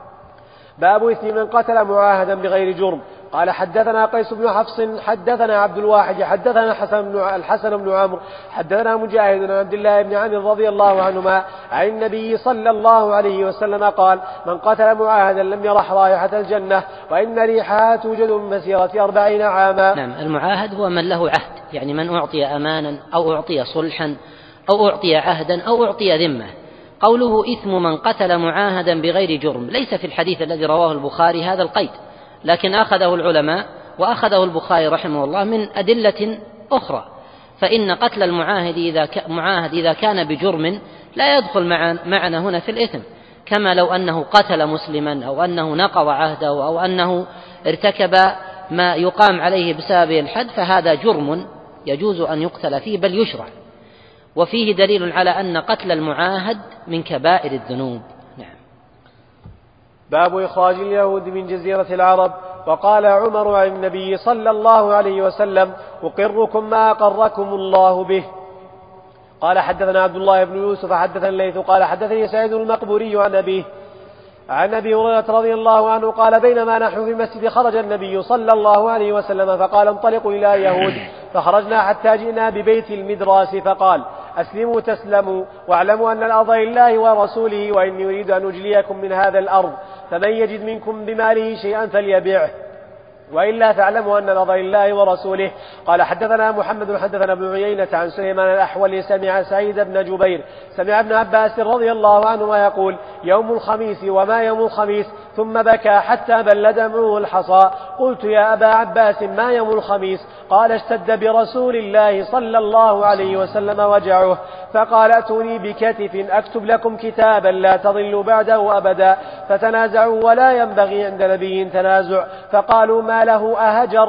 باب إثم من قتل معاهدا بغير جرم. قال: حدثنا قيس بن حفص حدثنا عبد الواحد حدثنا الحسن بن عمرو حدثنا مجاهد عن عبد الله بن عمرو رضي الله عنهما عن النبي صلى الله عليه وسلم قال: من قتل معاهدا لم يرح رائحة الجنة، وإن ريحها توجد من مسيرة 40 عاما. نعم، المعاهد هو من له عهد، يعني من أعطي أمانا أو أعطي صلحا أو أعطي عهدا أو أعطي ذمة. قوله: إثم من قتل معاهدا بغير جرم، ليس في الحديث الذي رواه البخاري هذا القيد، لكن أخذه العلماء وأخذه البخاري رحمه الله من أدلة أخرى. فإن قتل المعاهد إذا كان بجرم لا يدخل معنا هنا في الإثم، كما لو أنه قتل مسلما أو أنه نقض عهده أو أنه ارتكب ما يقام عليه بسبب الحد، فهذا جرم يجوز أن يقتل فيه بل يشرع. وفيه دليل على أن قتل المعاهد من كبائر الذنوب. نعم. باب إخراج اليهود من جزيرة العرب. وقال عمر عن النبي صلى الله عليه وسلم: أقركم ما أقركم الله به. قال: حدثنا عبد الله بن يوسف حدثنا الليث قال: حدثني سعيد المقبوري عن أبي هريرة رضي الله عنه قال: بينما نحن في المسجد خرج النبي صلى الله عليه وسلم فقال: انطلقوا إلى يهود. فخرجنا حتى جئنا ببيت المدراس فقال: أسلموا تسلموا، واعلموا أن الأرض لله ورسوله، وإني أريد أن أجليكم من هذا الأرض، فمن يجد منكم بماله شيئا فليبيعه، وإلا فاعلموا أن الأرض لله ورسوله. قال: حدثنا محمد حدثنا ابن عيينة عن سليمان الأحول سمع سعيد بن جبير سمع ابن عباس رضي الله عنهما يقول: يوم الخميس وما يوم الخميس، ثم بكى حتى بل دمعه الحصى. قلت: يا أبا عباس ما يوم الخميس؟ قال: اشتد برسول الله صلى الله عليه وسلم وجعه، فقال: ائتوني بكتف أكتب لكم كتابا لا تضلوا بعده أبدا. فتنازعوا ولا ينبغي عند نبي تنازع، فقالوا: ما له أهجر؟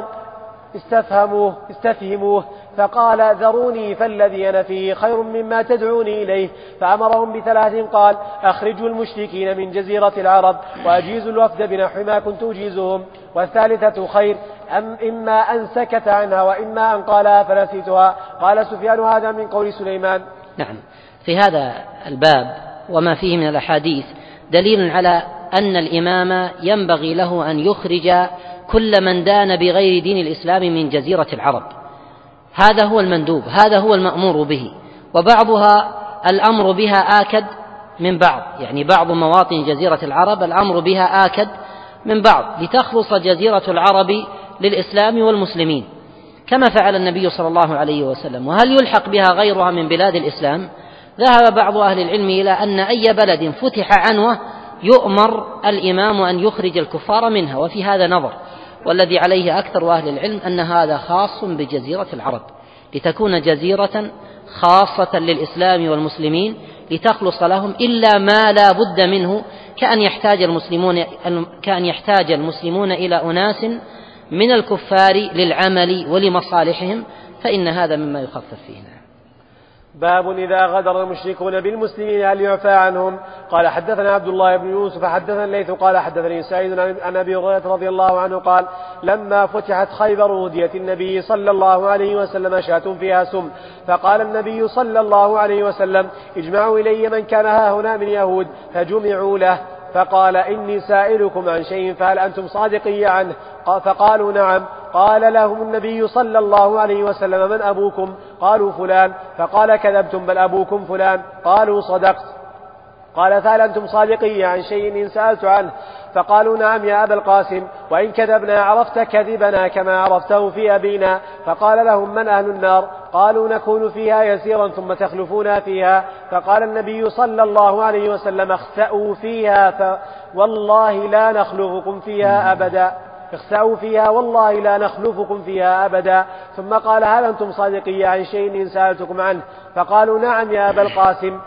استفهموه. فقال: ذروني فالذي أنا فيه خير مما تدعوني إليه. فأمرهم ب3: قال: أخرجوا المشركين من جزيرة العرب، وأجيزوا الوفد بنحو ما كنت أجيزهم. والثالثة خير، إما أن سكت عنها وإما أن قالها فنسيتها. قال سفيان: هذا من قول سليمان. نعم. في هذا الباب وما فيه من الأحاديث دليل على أن الإمام ينبغي له أن يخرج كل من دان بغير دين الإسلام من جزيرة العرب. هذا هو المندوب، هذا هو المأمور به. وبعضها الأمر بها آكد من بعض، يعني بعض مواطن جزيرة العرب الأمر بها آكد من بعض، لتخلص جزيرة العرب للإسلام والمسلمين، كما فعل النبي صلى الله عليه وسلم. وهل يلحق بها غيرها من بلاد الإسلام؟ ذهب بعض أهل العلم إلى أن أي بلد فتح عنوه يؤمر الإمام أن يخرج الكفار منها، وفي هذا نظر، والذي عليه أكثر أهل العلم أن هذا خاص بجزيرة العرب، لتكون جزيرة خاصة للإسلام والمسلمين لتخلص لهم، إلا ما لا بد منه، كأن يحتاج المسلمون إلى أناس من الكفار للعمل ولمصالحهم، فإن هذا مما يخفف فيه. باب إذا غدر المشركون بالمسلمين هل يعفى عنهم؟ قال حدثنا عبد الله بن يوسف حدثنا الليث قال حدثني سعيد عن أبي هريرة رضي الله عنه قال لما فتحت خيبر وديت النبي صلى الله عليه وسلم شاة فيها سم، فقال النبي صلى الله عليه وسلم اجمعوا إلي من كان هاهنا من يهود، فجمعوا له، فقال إني سائلكم عن شيء فهل أنتم صادقي عنه؟ فقالوا نعم. قال لهم النبي صلى الله عليه وسلم من أبوكم؟ قالوا فلان. فقال كذبتم بل أبوكم فلان. قالوا صدقت. قال فهل أنتم صادقي عن شيء إن سألت عنه؟ فقالوا نعم يا أبا القاسم، وإن كذبنا عرفت كذبنا كما عرفته في أبينا. فقال لهم من أهل النار؟ قالوا نكون فيها يسيرا ثم تخلفونا فيها. فقال النبي صلى الله عليه وسلم اخسأوا فيها والله لا نخلفكم فيها أبدا، اخسأوا فيها والله لا نخلفكم فيها أبدا. ثم قال هل أنتم صادقي عن شيء إن سألتكم عنه؟ فقالوا نعم يا أبا القاسم.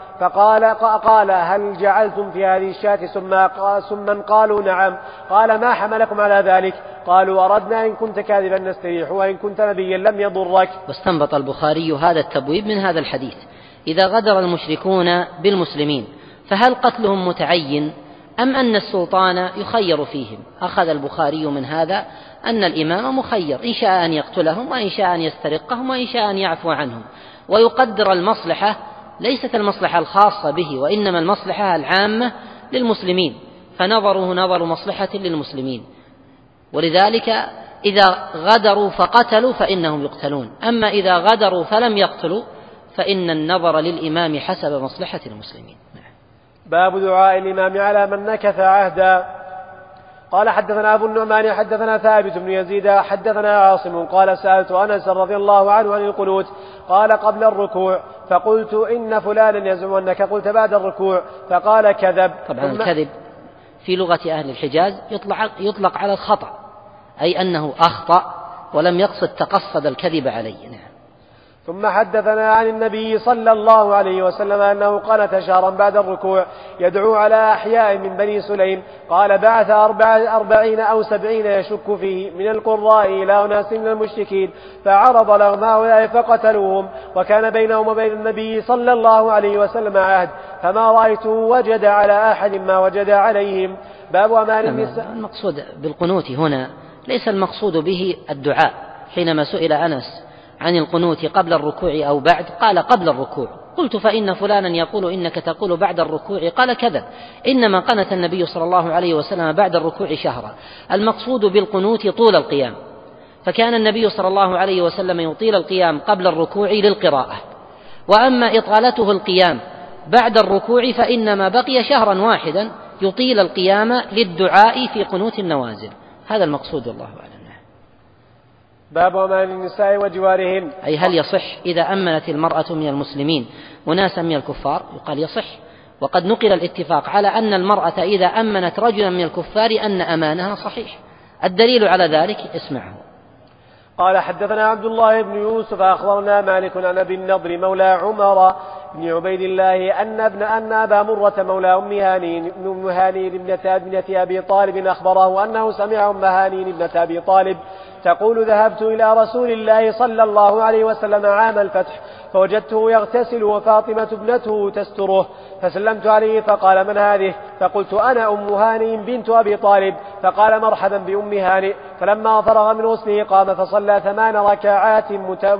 قال هل جعلتم في هذه الشاة سما؟ قالوا نعم. قال ما حملكم على ذلك؟ قالوا أردنا إن كنت كاذبا نستريح وإن كنت نبيا لم يضرك. واستنبط البخاري هذا التبويب من هذا الحديث: إذا غدر المشركون بالمسلمين فهل قتلهم متعين أم أن السلطان يخير فيهم؟ أخذ البخاري من هذا أن الإمام مخير، إن شاء أن يقتلهم وإن شاء أن يسترقهم وإن شاء أن يعفو عنهم، ويقدر المصلحة ليست المصلحة الخاصة به وإنما المصلحة العامة للمسلمين، فنظره نظر مصلحة للمسلمين. ولذلك إذا غدروا فقتلوا فإنهم يقتلون، أما إذا غدروا فلم يقتلوا فإن النظر للإمام حسب مصلحة المسلمين. باب دعاء الإمام على من نكث عهدا. قال حدثنا أبو النعمان حدثنا ثابت بن يزيد حدثنا عاصم قال سألت أنس رضي الله عنه عن القنوت قال قبل الركوع، فقلت إن فلانا يزعم أنك قلت بعد الركوع، فقال كذب. طبعا الكذب في لغة أهل الحجاز يطلق على الخطأ، أي أنه أخطأ ولم يقصد تقصد الكذب عليه. نعم. ثم حدثنا عن النبي صلى الله عليه وسلم أنه قنت شهرا بعد الركوع يدعو على أحياء من بني سليم. قال بعث 40 أو 70 يشك فيه من القراء إلى أناس من المشركين، فعرض لهم هؤلاء فقتلوهم، وكان بينهم وبين النبي صلى الله عليه وسلم عهد، فما رأيته وجد على أحد ما وجد عليهم. باب أمان النساء. المقصود بالقنوت هنا ليس المقصود به الدعاء. حينما سئل أنس عن القنوت قبل الركوع أو بعد قال قبل الركوع، قلت فإن فلانا يقول إنك تقول بعد الركوع، قال كذب، إنما قنت النبي صلى الله عليه وسلم بعد الركوع شهرا. المقصود بالقنوت طول القيام، فكان النبي صلى الله عليه وسلم يطيل القيام قبل الركوع للقراءة، وأما إطالته القيام بعد الركوع فإنما بقي شهرا واحدا يطيل القيام للدعاء في قنوت النوازل. هذا المقصود والله أعلم. باب أمان النساء وجوارهن. أي هل يصح إذا أمنت المرأة من المسلمين وناسا من الكفار؟ يقال يصح، وقد نقل الاتفاق على أن المرأة إذا أمنت رجلا من الكفار أن أمانها صحيح. الدليل على ذلك اسمعه. قال حدثنا عبد الله بن يوسف أخبرنا مالك عن أبي النضر مولى عمر بن عبيد الله أن أبا مرة مولى أم هانين ابنة أبي طالب أخبره أنه سمع أم هانين ابنة أبي طالب تقول ذهبت إلى رسول الله صلى الله عليه وسلم عام الفتح فوجدته يغتسل وفاطمة ابنته تستره، فسلمت عليه فقال من هذه؟ فقلت أنا أم هانئ بنت أبي طالب، فقال مرحبا بأم هانئ. فلما فرغ من غسله قام فصلى 8 ركعات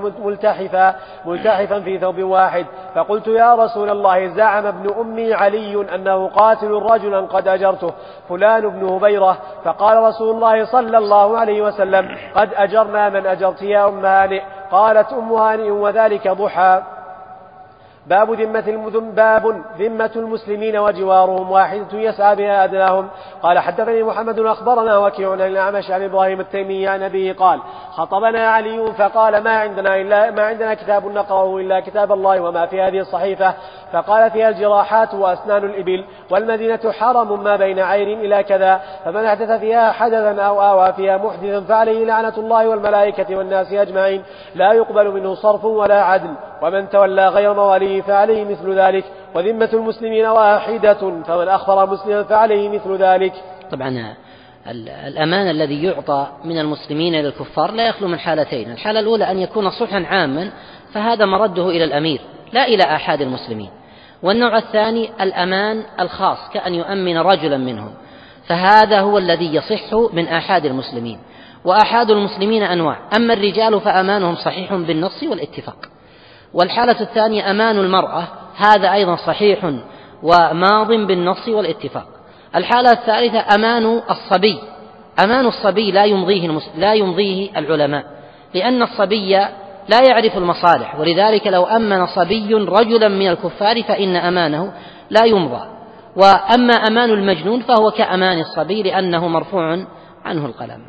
ملتحفا في ثوب واحد. فقلت يا رسول الله زعم ابن أمي علي أنه قاتل رجلا قد أجرته فلان بن هبيرة. فقال رسول الله صلى الله عليه وسلم قد أجرنا من أجرت يا أم هانئ. قالت أم هانئ وذلك ضحى. باب ذمة المسلمين وجوارهم واحدة يسعى بها أدناهم. قال حدثني محمد أخبرنا وكيع عن الأعمش عن إبراهيم التيمي عن أبيه قال خطبنا علي فقال ما عندنا كتاب نقرأه إلا كتاب الله وما في هذه الصحيفة، فقال فيها الجراحات وأسنان الإبل، والمدينة حرم ما بين عير إلى كذا، فمن أحدث فيها حدثا أو آوى فيها محدثا فعليه لعنة الله والملائكة والناس أجمعين لا يقبل منه صرف ولا عدل، ومن تولى غير مواليه فعليه مثل ذلك، وذمة المسلمين واحدة فمن أخبر مسلما فعليه مثل ذلك. طبعا الأمان الذي يعطى من المسلمين للكفار لا يخلو من حالتين: الحالة الأولى أن يكون صلحا عاما فهذا مرده إلى الأمير لا إلى آحاد المسلمين. والنوع الثاني الأمان الخاص كأن يؤمن رجلا منهم، فهذا هو الذي يصح من آحاد المسلمين. وآحاد المسلمين أنواع، أما الرجال فأمانهم صحيح بالنص والاتفاق. والحالة الثانية أمان المرأة، هذا أيضا صحيح وماض بالنص والاتفاق. الحالة الثالثة أمان الصبي، أمان الصبي لا يمضيه العلماء، لأن الصبي لا يعرف المصالح، ولذلك لو أمن صبي رجلا من الكفار فإن أمانه لا يمضى. وأما أمان المجنون فهو كأمان الصبي لأنه مرفوع عنه القلم.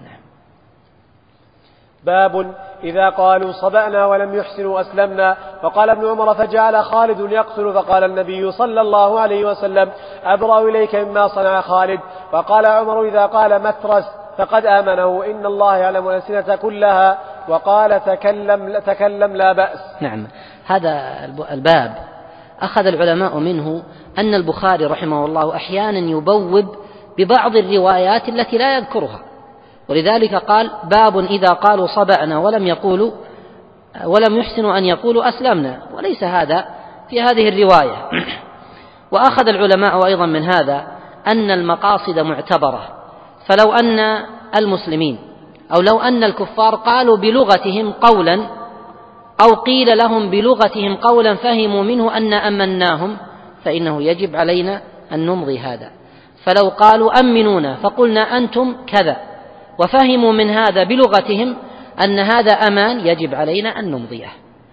باب إذا قالوا صبأنا ولم يحسنوا أسلمنا. فقال ابن عمر فجعل خالد يقتل، فقال النبي صلى الله عليه وسلم أبرأ إليك مما صنع خالد. فقال عمر إذا قال مترس فقد آمنه، إن الله يعلم الألسنة كلها، وقال تكلم لا بأس. نعم، هذا الباب أخذ العلماء منه أن البخاري رحمه الله أحيانا يبوب ببعض الروايات التي لا يذكرها، ولذلك قال باب إذا قالوا صبأنا ولم يحسنوا أن يقولوا أسلمنا، وليس هذا في هذه الرواية. وأخذ العلماء أيضا من هذا أن المقاصد معتبرة، فلو أن المسلمين أو لو أن الكفار قالوا بلغتهم قولا أو قيل لهم بلغتهم قولا فهموا منه أن أمناهم، فإنه يجب علينا أن نمضي هذا. فلو قالوا أمنونا فقلنا أنتم كذا وفهموا من هذا بلغتهم أن هذا أمان، يجب علينا أن نمضيه.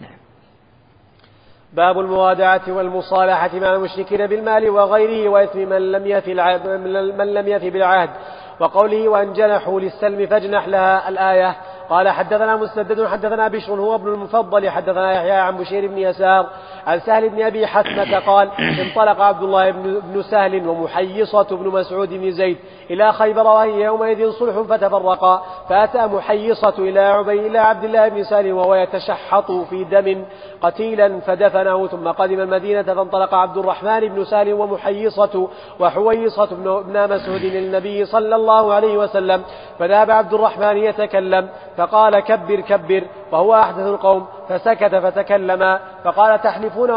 باب الموادعة والمصالحة مع المشركين بالمال وغيره، وإثم من لم يف بالعهد، وقوله وأن جنحوا للسلم فاجنح لها، الآية. قال حدثنا مسدد حدثنا بشر هو ابن المفضل حدثنا يحيى عن بشير بن يسار عن سهل بن أبي حثمة قال انطلق عبد الله بن سهل ومحيصة بن مسعود بن زيد إلى خيبر وهي يومئذ صلح فتفرقا، فأتى محيصة إلى عبد الله بن سهل وهو يتشحط في دم قتيلا فدفنه، ثم قدم المدينة فانطلق عبد الرحمن بن سهل ومحيصة وحويصة بن مسعود للنبي صلى الله عليه وسلم، فذهب عبد الرحمن يتكلم فقال كبر كبر، وهو أحدث القوم، فسكت فتكلما فقال تحلفون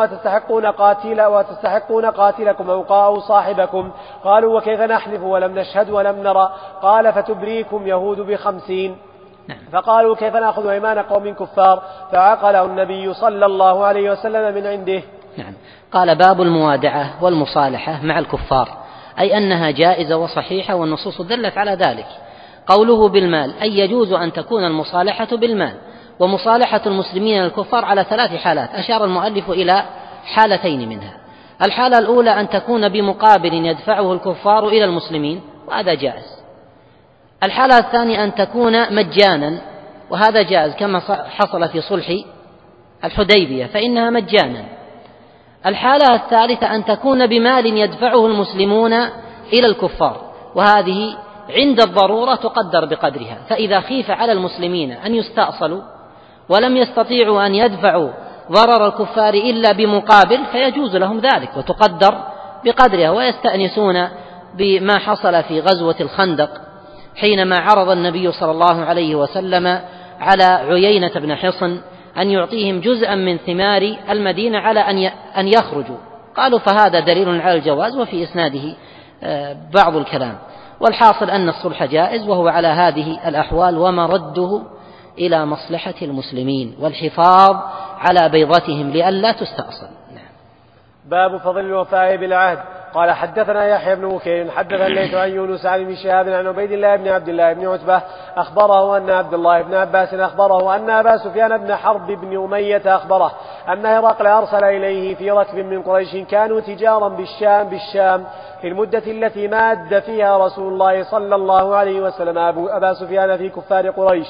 وتستحقون قاتلكم أو صاحبكم. قالوا وكيف نحلف ولم نشهد ولم نرى؟ قال فتبريكم يهود ب50. فقالوا كيف نأخذ أيمان قوم كفار؟ فعقله النبي صلى الله عليه وسلم من عنده. نعم. قال باب الموادعة والمصالحة مع الكفار، أي أنها جائزة وصحيحة، والنصوص دلت على ذلك. قوله بالمال أي يجوز أن تكون المصالحة بالمال، ومصالحة المسلمين الكفار على 3 حالات، أشار المؤلف إلى حالتين منها. الحالة الأولى أن تكون بمقابل يدفعه الكفار إلى المسلمين، وهذا جائز. الحالة الثانية أن تكون مجانا، وهذا جائز كما حصل في صلح الحديبية فإنها مجانا. الحالة الثالثة أن تكون بمال يدفعه المسلمون إلى الكفار، وهذه عند الضرورة تقدر بقدرها، فإذا خيف على المسلمين أن يستأصلوا ولم يستطيعوا أن يدفعوا ضرر الكفار إلا بمقابل فيجوز لهم ذلك وتقدر بقدرها. ويستأنسون بما حصل في غزوة الخندق حينما عرض النبي صلى الله عليه وسلم على عيينة بن حصن أن يعطيهم جزءا من ثمار المدينة على أن يخرجوا، قالوا فهذا دليل على الجواز، وفي إسناده بعض الكلام. والحاصل أن الصلح جائز وهو على هذه الأحوال، ومرده إلى مصلحة المسلمين والحفاظ على بيضتهم لئلا تستأصل. باب فضل الوفاء بالعهد. قال حدثنا يحيى بن بكير حدثنا الليث عن يونس عن ابن شهاب عن عبيد الله بن عبد الله بن عتبة أخبره أن عبد الله بن عباس أخبره أن أبا سفيان بن حرب بن أمية أخبره أن هرقل أرسل إليه في ركب من قريش كانوا تجارا بالشام في المدة التي ماد فيها رسول الله صلى الله عليه وسلم أبا سفيان في كفار قريش.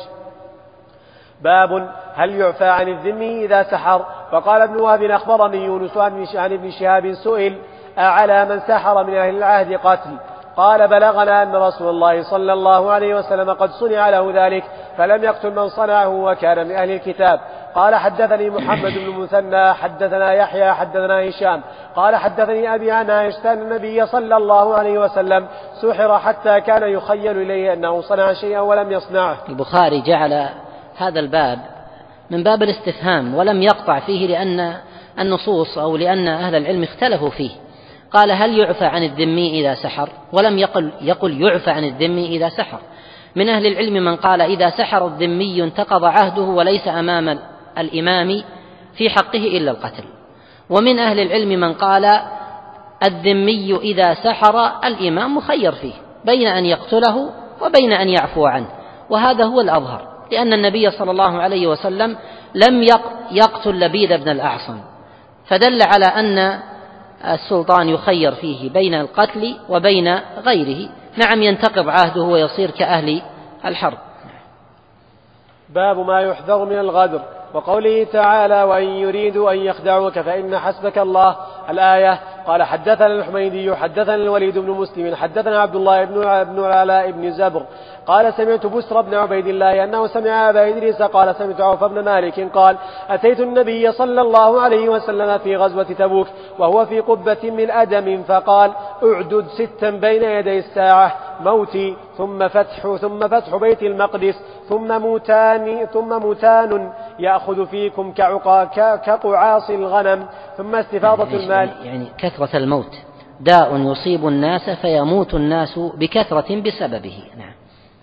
باب هل يعفى عن الذمي إذا سحر؟ وقال ابن وهب أخبرني يونس عن ابن شهاب سئل أعلى من سحر من أهل العهد قتل؟ قال بلغنا أن رسول الله صلى الله عليه وسلم قد صنع له ذلك فلم يقتل من صنعه وكان من أهل الكتاب. قال حدثني محمد بن المثنى حدثنا يحيى حدثنا هشام قال حدثني أبي عن عائشة أن النبي صلى الله عليه وسلم سحر حتى كان يخيل إليه أنه صنع شيئا ولم يصنعه. البخاري جعل هذا الباب من باب الاستفهام ولم يقطع فيه، لأن النصوص أو لأن أهل العلم اختلفوا فيه. قال هل يعفى عن الذمي إذا سحر؟ ولم يقل يعفى عن الذمي إذا سحر. من أهل العلم من قال إذا سحر الذمي انتقض عهده وليس أمام الإمام في حقه إلا القتل. ومن أهل العلم من قال الذمي إذا سحر الإمام مخير فيه بين أن يقتله وبين أن يعفو عنه، وهذا هو الأظهر، لأن النبي صلى الله عليه وسلم لم يقتل لبيد بن الأعصم، فدل على أن السلطان يخير فيه بين القتل وبين غيره. نعم ينتقض عهده ويصير كأهل الحرب. باب ما يحذر من الغدر، وقوله تعالى وإن يريدوا أن يخدعوك فإن حسبك الله، الآية. قال حدثنا الحميدي حدثنا الوليد بن مسلم حدثنا عبد الله بن العلاء بن زبر قال سمعت بسر بن عبيد الله أنه سمع أبا إدريس قال سمعت عوف بن مالك قال أتيت النبي صلى الله عليه وسلم في غزوة تبوك وهو في قبة من أدم فقال اعدد 6 بين يدي الساعة، موتي ثم فتح بيت المقدس ثم موتان يأخذ فيكم كقعاص الغنم ثم استفاضة المال. يعني كثرة الموت داء يصيب الناس فيموت الناس بكثرة بسببه. نعم.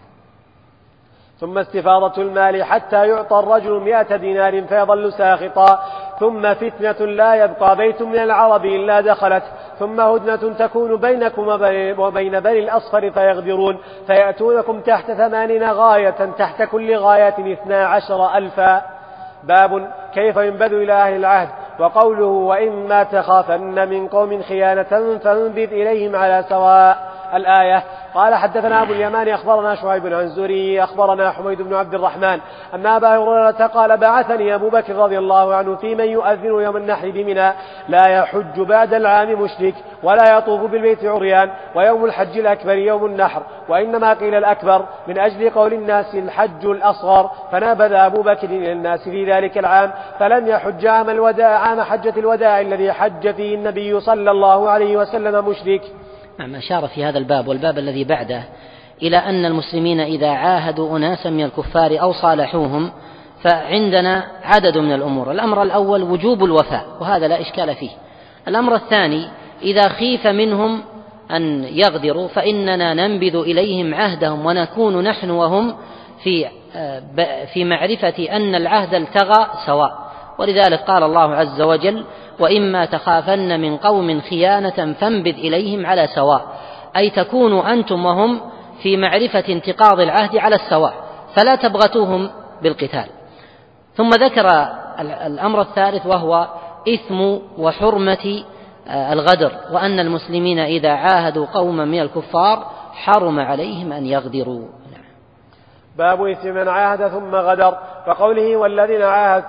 ثم استفاضة المال حتى يعطى الرجل 100 دينار فيظل ساخطا، ثم فتنة لا يبقى بيت من العرب إلا دخلت، ثم هدنة تكون بينكم وبين بني الأصفر فيغدرون فيأتونكم تحت 80 غاية تحت كل غاية 12,000. باب كيف ينبذ إلى أهل العهد، وقوله وإما تخافن من قوم خيانة فانبذ إليهم على سواء، الآية. قال حدثنا أبو اليمان أخبرنا شعيب عن زهري أخبرنا حميد بن عبد الرحمن أن أبا هريرة قال بعثني أبو بكر رضي الله عنه في من يؤذن يوم النحر بمنى لا يحج بعد العام مشرك ولا يطوف بالبيت عريان، ويوم الحج الأكبر يوم النحر، وإنما قيل الأكبر من أجل قول الناس الحج الأصغر، فنابذ أبو بكر إلى الناس في ذلك العام فلم يحج عام حجة الوداع الذي حج فيه النبي صلى الله عليه وسلم مشرك. نعم. أشار في هذا الباب والباب الذي بعده إلى أن المسلمين إذا عاهدوا أناسا من الكفار أو صالحوهم فعندنا عدد من الأمور. الأمر الأول وجوب الوفاء، وهذا لا إشكال فيه. الأمر الثاني إذا خيف منهم أن يغدروا فإننا ننبذ إليهم عهدهم ونكون نحن وهم في معرفة أن العهد التغى سواء، ولذلك قال الله عز وجل وإما تخافن من قوم خيانة فانبذ إليهم على سواء، أي تكونوا أنتم وهم في معرفة انتقاض العهد على السواء فلا تبغتوهم بالقتال. ثم ذكر الأمر الثالث وهو إثم وحرمة الغدر، وأن المسلمين إذا عاهدوا قوما من الكفار حرم عليهم أن يغدروا. باب إثم من عاهد ثم غدر، وقوله والذين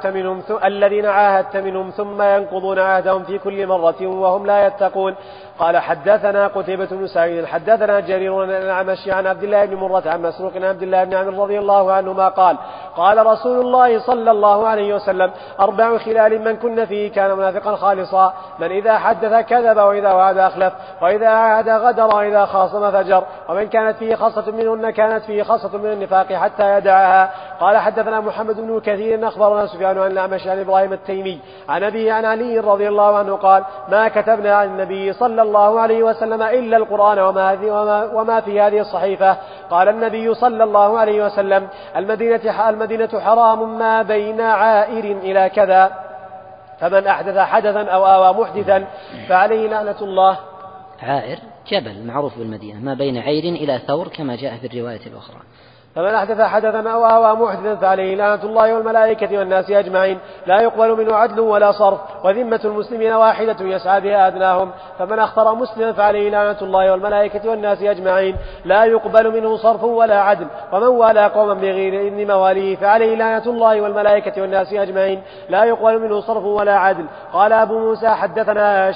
عاهدت منهم ثم ينقضون عهدهم في كل مرة وهم لا يتقون. قال حدثنا قتيبة بن سعيد حدثنا جرير عن الأعمش عن عبد الله بن مرة عن مسروق عن عبد الله بن عمرو رضي الله عنهما قال قال رسول الله صلى الله عليه وسلم 4 خلال من كن فيه كان منافقا خالصا، من إذا حدث كذب وإذا وعد أخلف وإذا عاهد غدر وإذا خاصم فجر، ومن كانت فيه خاصة منهن كانت فيه خاصة من النفاق حتى يدعها. قال حدثنا محمد بن كثير أخبرنا سفيان عن الأعمش عن إبراهيم التيمي عن أبيه عن علي رضي الله عنه قال ما كتبنا عن النبي صلى الله عليه وسلم إلا القرآن وما في هذه الصحيفة. قال النبي صلى الله عليه وسلم المدينة حرام ما بين عائر إلى كذا، فمن أحدث حدثا أو آوى محدثا فعليه لعنة الله. عائر جبل معروف بالمدينة ما بين عير إلى ثور كما جاء في الرواية الأخرى. فمن أحدث حدثا أو آوى محدثا فعليه لعنة الله والملائكة والناس أجمعين لا يقبل منه عدل ولا صرف، وذمة المسلمين واحدة يسعى بها أدناهم، فمن أخطر مسلما فعليه لعنة الله والملائكة والناس أجمعين لا يقبل منه صرف ولا عدل، ومن والى قوما بغير إذن مواليه فعليه لعنة الله والملائكة والناس أجمعين لا يقبل منه صرف ولا عدل. قال أبو موسى حدثنا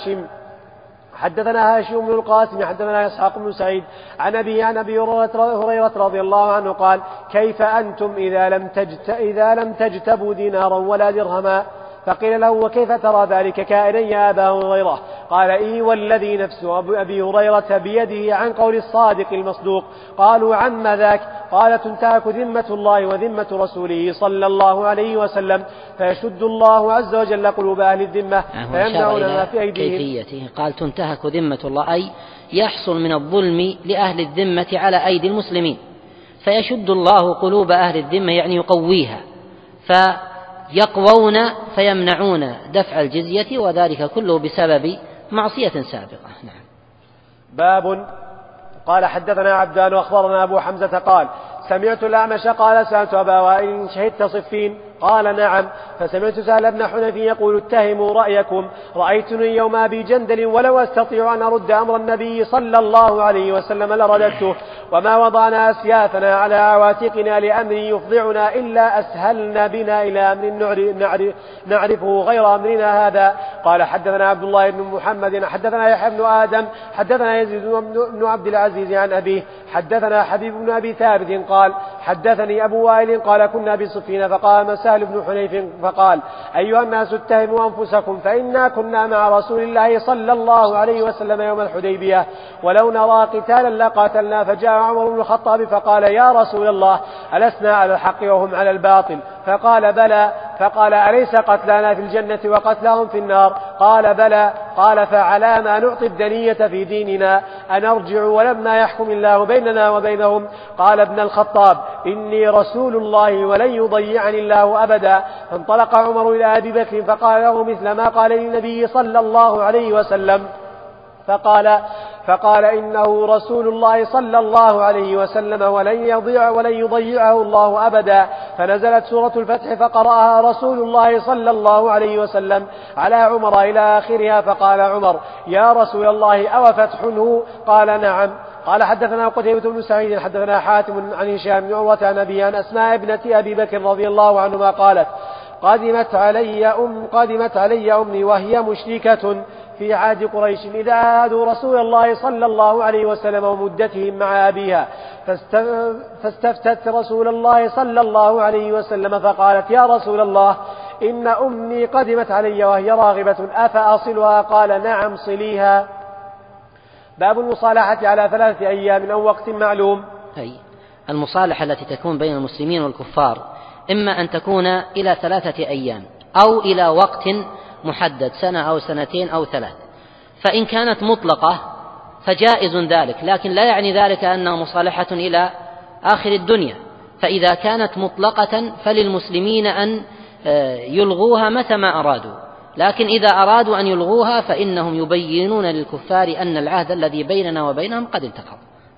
هاشم بن القاسم حدثنا إسحاق بن سعيد عن أبي هريرة رضي الله عنه قال كيف أنتم إذا لم تجتبوا دينارا ولا درهما؟ فقيل له وكيف ترى ذلك كائنا يا أبا هريرة؟ قال والذي نفس أبي هريرة بيده عن قول الصادق المصدوق. قالوا عما ذاك؟ قال تنتهك ذمة الله وذمة رسوله صلى الله عليه وسلم فيشد الله عز وجل قلوب أهل الذمة فيمنعون ما في أيديهم. كيفيته قال تنتهك ذمة الله أي يحصل من الظلم لأهل الذمة على أيدي المسلمين، فيشد الله قلوب أهل الذمة يعني يقويها فيقوون فيمنعون دفع الجزية، وذلك كله بسبب معصية سابقة. نعم. باب. قال حدثنا عبدان وأخبرنا أبو حمزة قال سمعت الأعمش قال سألت أبا وائل شهدت صفين؟ قال نعم. فسمعت سهل بن حنيف يقول اتهموا رأيكم، رأيتني يوم أبي جندل ولو أستطيع أن أرد أمر النبي صلى الله عليه وسلم لرددته، وما وضعنا أسيافنا على عواتقنا لأمر يفضعنا إلا أسهلنا بنا إلى أمر نعرفه غير أمرنا هذا. قال حدثنا عبد الله بن محمد حدثنا يحيى بن آدم حدثنا يزيد بن عبد العزيز عن أبيه حدثنا حبيب بن أبي ثابت قال حدثني أبو وائل قال كنا بصفين فقام سهل بن حنيف فقال أيها الناس اتهموا أنفسكم فإنا كنا مع رسول الله صلى الله عليه وسلم يوم الحديبية ولو نرى قتالا لقاتلنا، فجاء عمر بن الخطاب فقال يا رسول الله ألسنا على الحق وهم على الباطل؟ فقال بلى. فقال أليس قتلانا في الجنة وقتلاهم في النار؟ قال بلى. قال فعلى ما نعطي الدنية في ديننا أنرجع ولما يحكم الله بيننا وبينهم؟ قال ابن الخطاب إني رسول الله ولن يضيعني الله أبدا. فانطلق عمر إلى أبي بكر فقال له مثل ما قال للنبي صلى الله عليه وسلم، فقال إنه رسول الله صلى الله عليه وسلم ولن يضيعه الله أبدا. فنزلت سورة الفتح فقرأها رسول الله صلى الله عليه وسلم على عمر إلى آخرها. فقال عمر يا رسول الله أو فتح هو؟ قال نعم. قال حدثنا قتيبة بن سعيد حدثنا حاتم عن هشام بن عروة عن أبي عن أسماء ابنة أبي بكر رضي الله عنهما قالت قدمت علي أمي وهي مشركة في عهد قريش إذا عادوا رسول الله صلى الله عليه وسلم ومدتهم مع أبيها، فاستفتت رسول الله صلى الله عليه وسلم فقالت يا رسول الله إن أمي قدمت علي وهي راغبة أفأصلها؟ قال نعم صليها. باب المصالحة على 3 أيام أو وقت معلوم. المصالحة التي تكون بين المسلمين والكفار إما أن تكون إلى 3 أيام أو إلى وقت محدد 1 أو 2 أو 3. فإن كانت مطلقة فجائز ذلك، لكن لا يعني ذلك أنها مصالحة إلى آخر الدنيا. فإذا كانت مطلقة فللمسلمين أن يلغوها متى ما أرادوا، لكن إذا أرادوا أن يلغوها فإنهم يبينون للكفار أن العهد الذي بيننا وبينهم قد انتقض.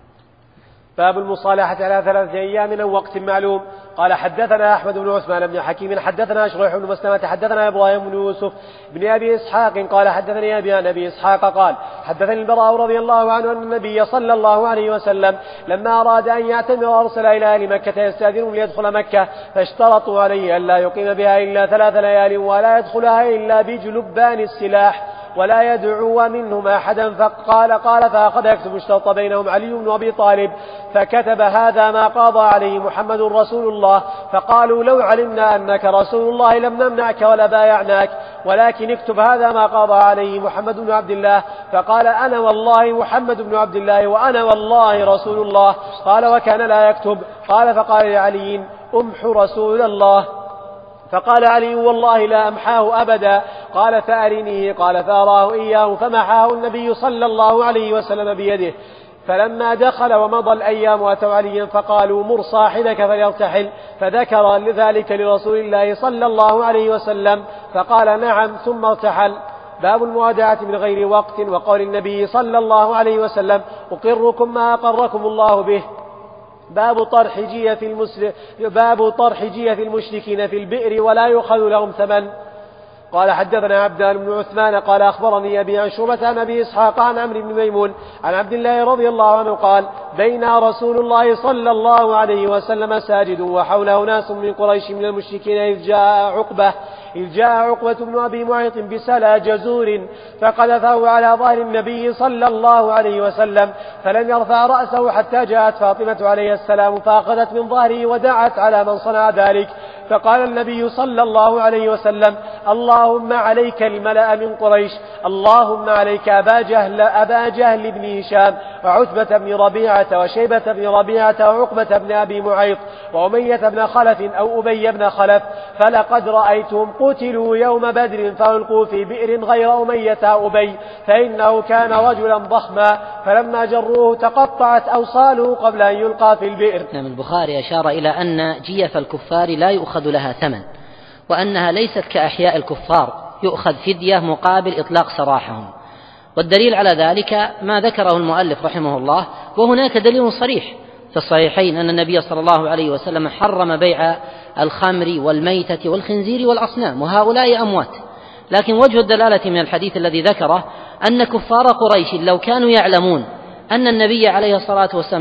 باب المصالحة على 3 أيام أو وقت معلوم. قال حدثنا أحمد بن عثمان بن حكيم حدثنا شريح بن مسلمة حدثنا إبراهيم بن يوسف بن أبي إسحاق قال حدثني أبي عن أبي إسحاق قال حدثني البراء رضي الله عنه أن النبي صلى الله عليه وسلم لما أراد أن يعتمر أرسل إلى أهل مكة يستأذنهم ليدخل مكة، فاشترطوا عليه أن لا يقيم بها إلا 3 ليال ولا يدخلها إلا بجلبان السلاح ولا يدعو منهم أحدا. قال فأخذ يكتب الشرط بينهم علي بن أبي طالب فكتب هذا ما قاضى عليه محمد رسول الله. فقالوا لو علمنا أنك رسول الله لم نمنعك ولا بايعناك، ولكن اكتب هذا ما قاضى عليه محمد بن عبد الله. فقال أنا والله محمد بن عبد الله وأنا والله رسول الله. قال وكان لا يكتب. قال فقال لعلي أمح رسول الله. فقال علي والله لا أمحاه أبدا. قال فأرنيه. قال فأراه إياه فمحاه النبي صلى الله عليه وسلم بيده. فلما دخل ومضى الأيام أتوا عليا فقالوا مر صاحبك فليرتحل، فذكر لذلك لرسول الله صلى الله عليه وسلم فقال نعم ثم ارتحل. باب الموادعة من غير وقت، وقول النبي صلى الله عليه وسلم أقركم ما أقركم الله به. باب طرح جية المشركين في البئر ولا يؤخذ لهم ثمن. قال حدثنا عبدان بن عثمان قال أخبرني أبي عن شعبة عن أبي إسحاق عن عمرو بن ميمون عن عبد الله رضي الله عنه قال بين رسول الله صلى الله عليه وسلم ساجد وحوله ناس من قريش من المشركين إذ جاء عقبة إذ جاء عقبة بن أبي معيط بسلا جزور فقذفه على ظهر النبي صلى الله عليه وسلم فلم يرفع رأسه حتى جاءت فاطمة عليه السلام فأخذت من ظهره ودعت على من صنع ذلك. فقال النبي صلى الله عليه وسلم: اللهم عليك الملأ من قريش، اللهم عليك أبا جهل بن هشام وعتبة بن ربيعة وشيبة بن ربيعة وعقبة بن أبي معيط وأمية بن خلف أو أبي بن خلف، فلقد رأيتهم قتلوا يوم بدر فألقوا في بئر غير أمية أبي، فإنه كان رجلا ضخما، فلما جروه تقطعت أوصاله قبل أن يلقى في البئر. البخاري أشار إلى أن جيف الكفار لا يؤخذ لها ثمن، وأنها ليست كأحياء الكفار يؤخذ فدية مقابل إطلاق سراحهم. والدليل على ذلك ما ذكره المؤلف رحمه الله، وهناك دليل صريح في الصحيحين أن النبي صلى الله عليه وسلم حرم بيع الخمر والميتة والخنزير والأصنام، وهؤلاء أموات. لكن وجه الدلالة من الحديث الذي ذكره أن كفار قريش لو كانوا يعلمون أن النبي عليه الصلاة والسلام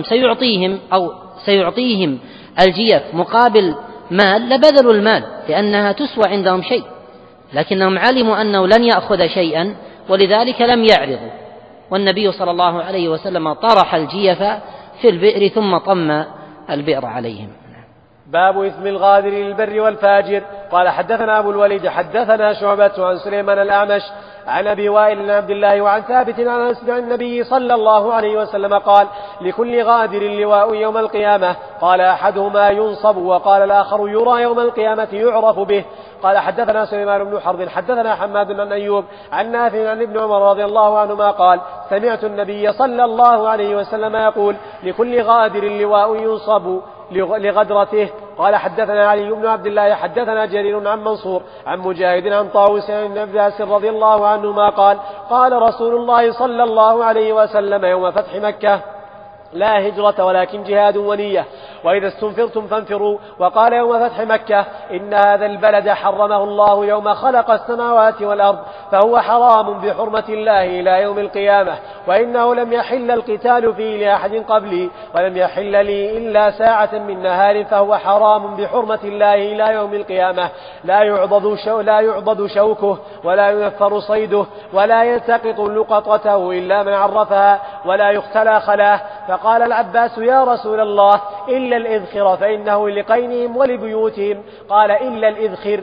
سيعطيهم الجيف مقابل مال لبذلوا المال، لأنها تسوى عندهم شيء، لكنهم علموا أنه لن يأخذ شيئا ولذلك لم يعرضوا، والنبي صلى الله عليه وسلم طرح الجيف في البئر ثم طم البئر عليهم. باب إثم الغادر للبر والفاجر. قال حدثنا أبو الوليد حدثنا شعبة عن سليمان الأعمش عن أبي وائل بن عبد الله وعن ثابت عن أنس عن النبي صلى الله عليه وسلم قال: لكل غادر لواء يوم القيامة، قال أحدهما ينصب وقال الآخر يرى يوم القيامة يعرف به. قال حدثنا سليمان بن حرب حدثنا حماد عن أيوب عن نافع عن ابن عمر رضي الله عنهما قال: سمعت النبي صلى الله عليه وسلم يقول: لكل غادر لواء ينصب لغدرته. قال حدثنا علي بن عبد الله حدثنا جرير عن منصور عن مجاهد عن طاووس عن ابن عباس رضي الله عنهما قال: قال رسول الله صلى الله عليه وسلم يوم فتح مكة: لا هجرة ولكن جهاد ونية، وإذا استنفرتم فانفروا. وقال يوم فتح مكة: إن هذا البلد حرمه الله يوم خلق السماوات والأرض، فهو حرام بحرمة الله إلى يوم القيامة، وإنه لم يحل القتال فيه لأحد قبلي، ولم يحل لي إلا ساعة من نهار، فهو حرام بحرمة الله إلى يوم القيامة، لا يعضد شوكه ولا ينفر صيده ولا يلتقط لقطته إلا من عرفها ولا يختلى خلاه. فقال العباس: يا رسول الله، إلا الإذخر فإنه لقينهم ولبيوتهم. قال: إلا الإذخر.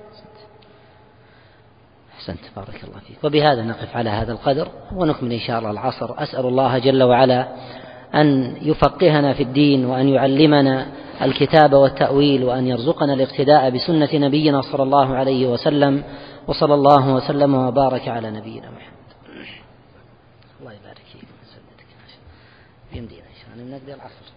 أحسنت، بارك الله فيك. وبهذا نقف على هذا القدر ونكمل إن شاء الله العصر. أسأل الله جل وعلا أن يفقهنا في الدين، وأن يعلمنا الكتاب والتأويل، وأن يرزقنا الاقتداء بسنة نبينا صلى الله عليه وسلم، وصلى الله وسلم وبارك على نبينا محمد. الله يبارك فيك ويسددك. يمدينا إن شاء الله نقضي العصر.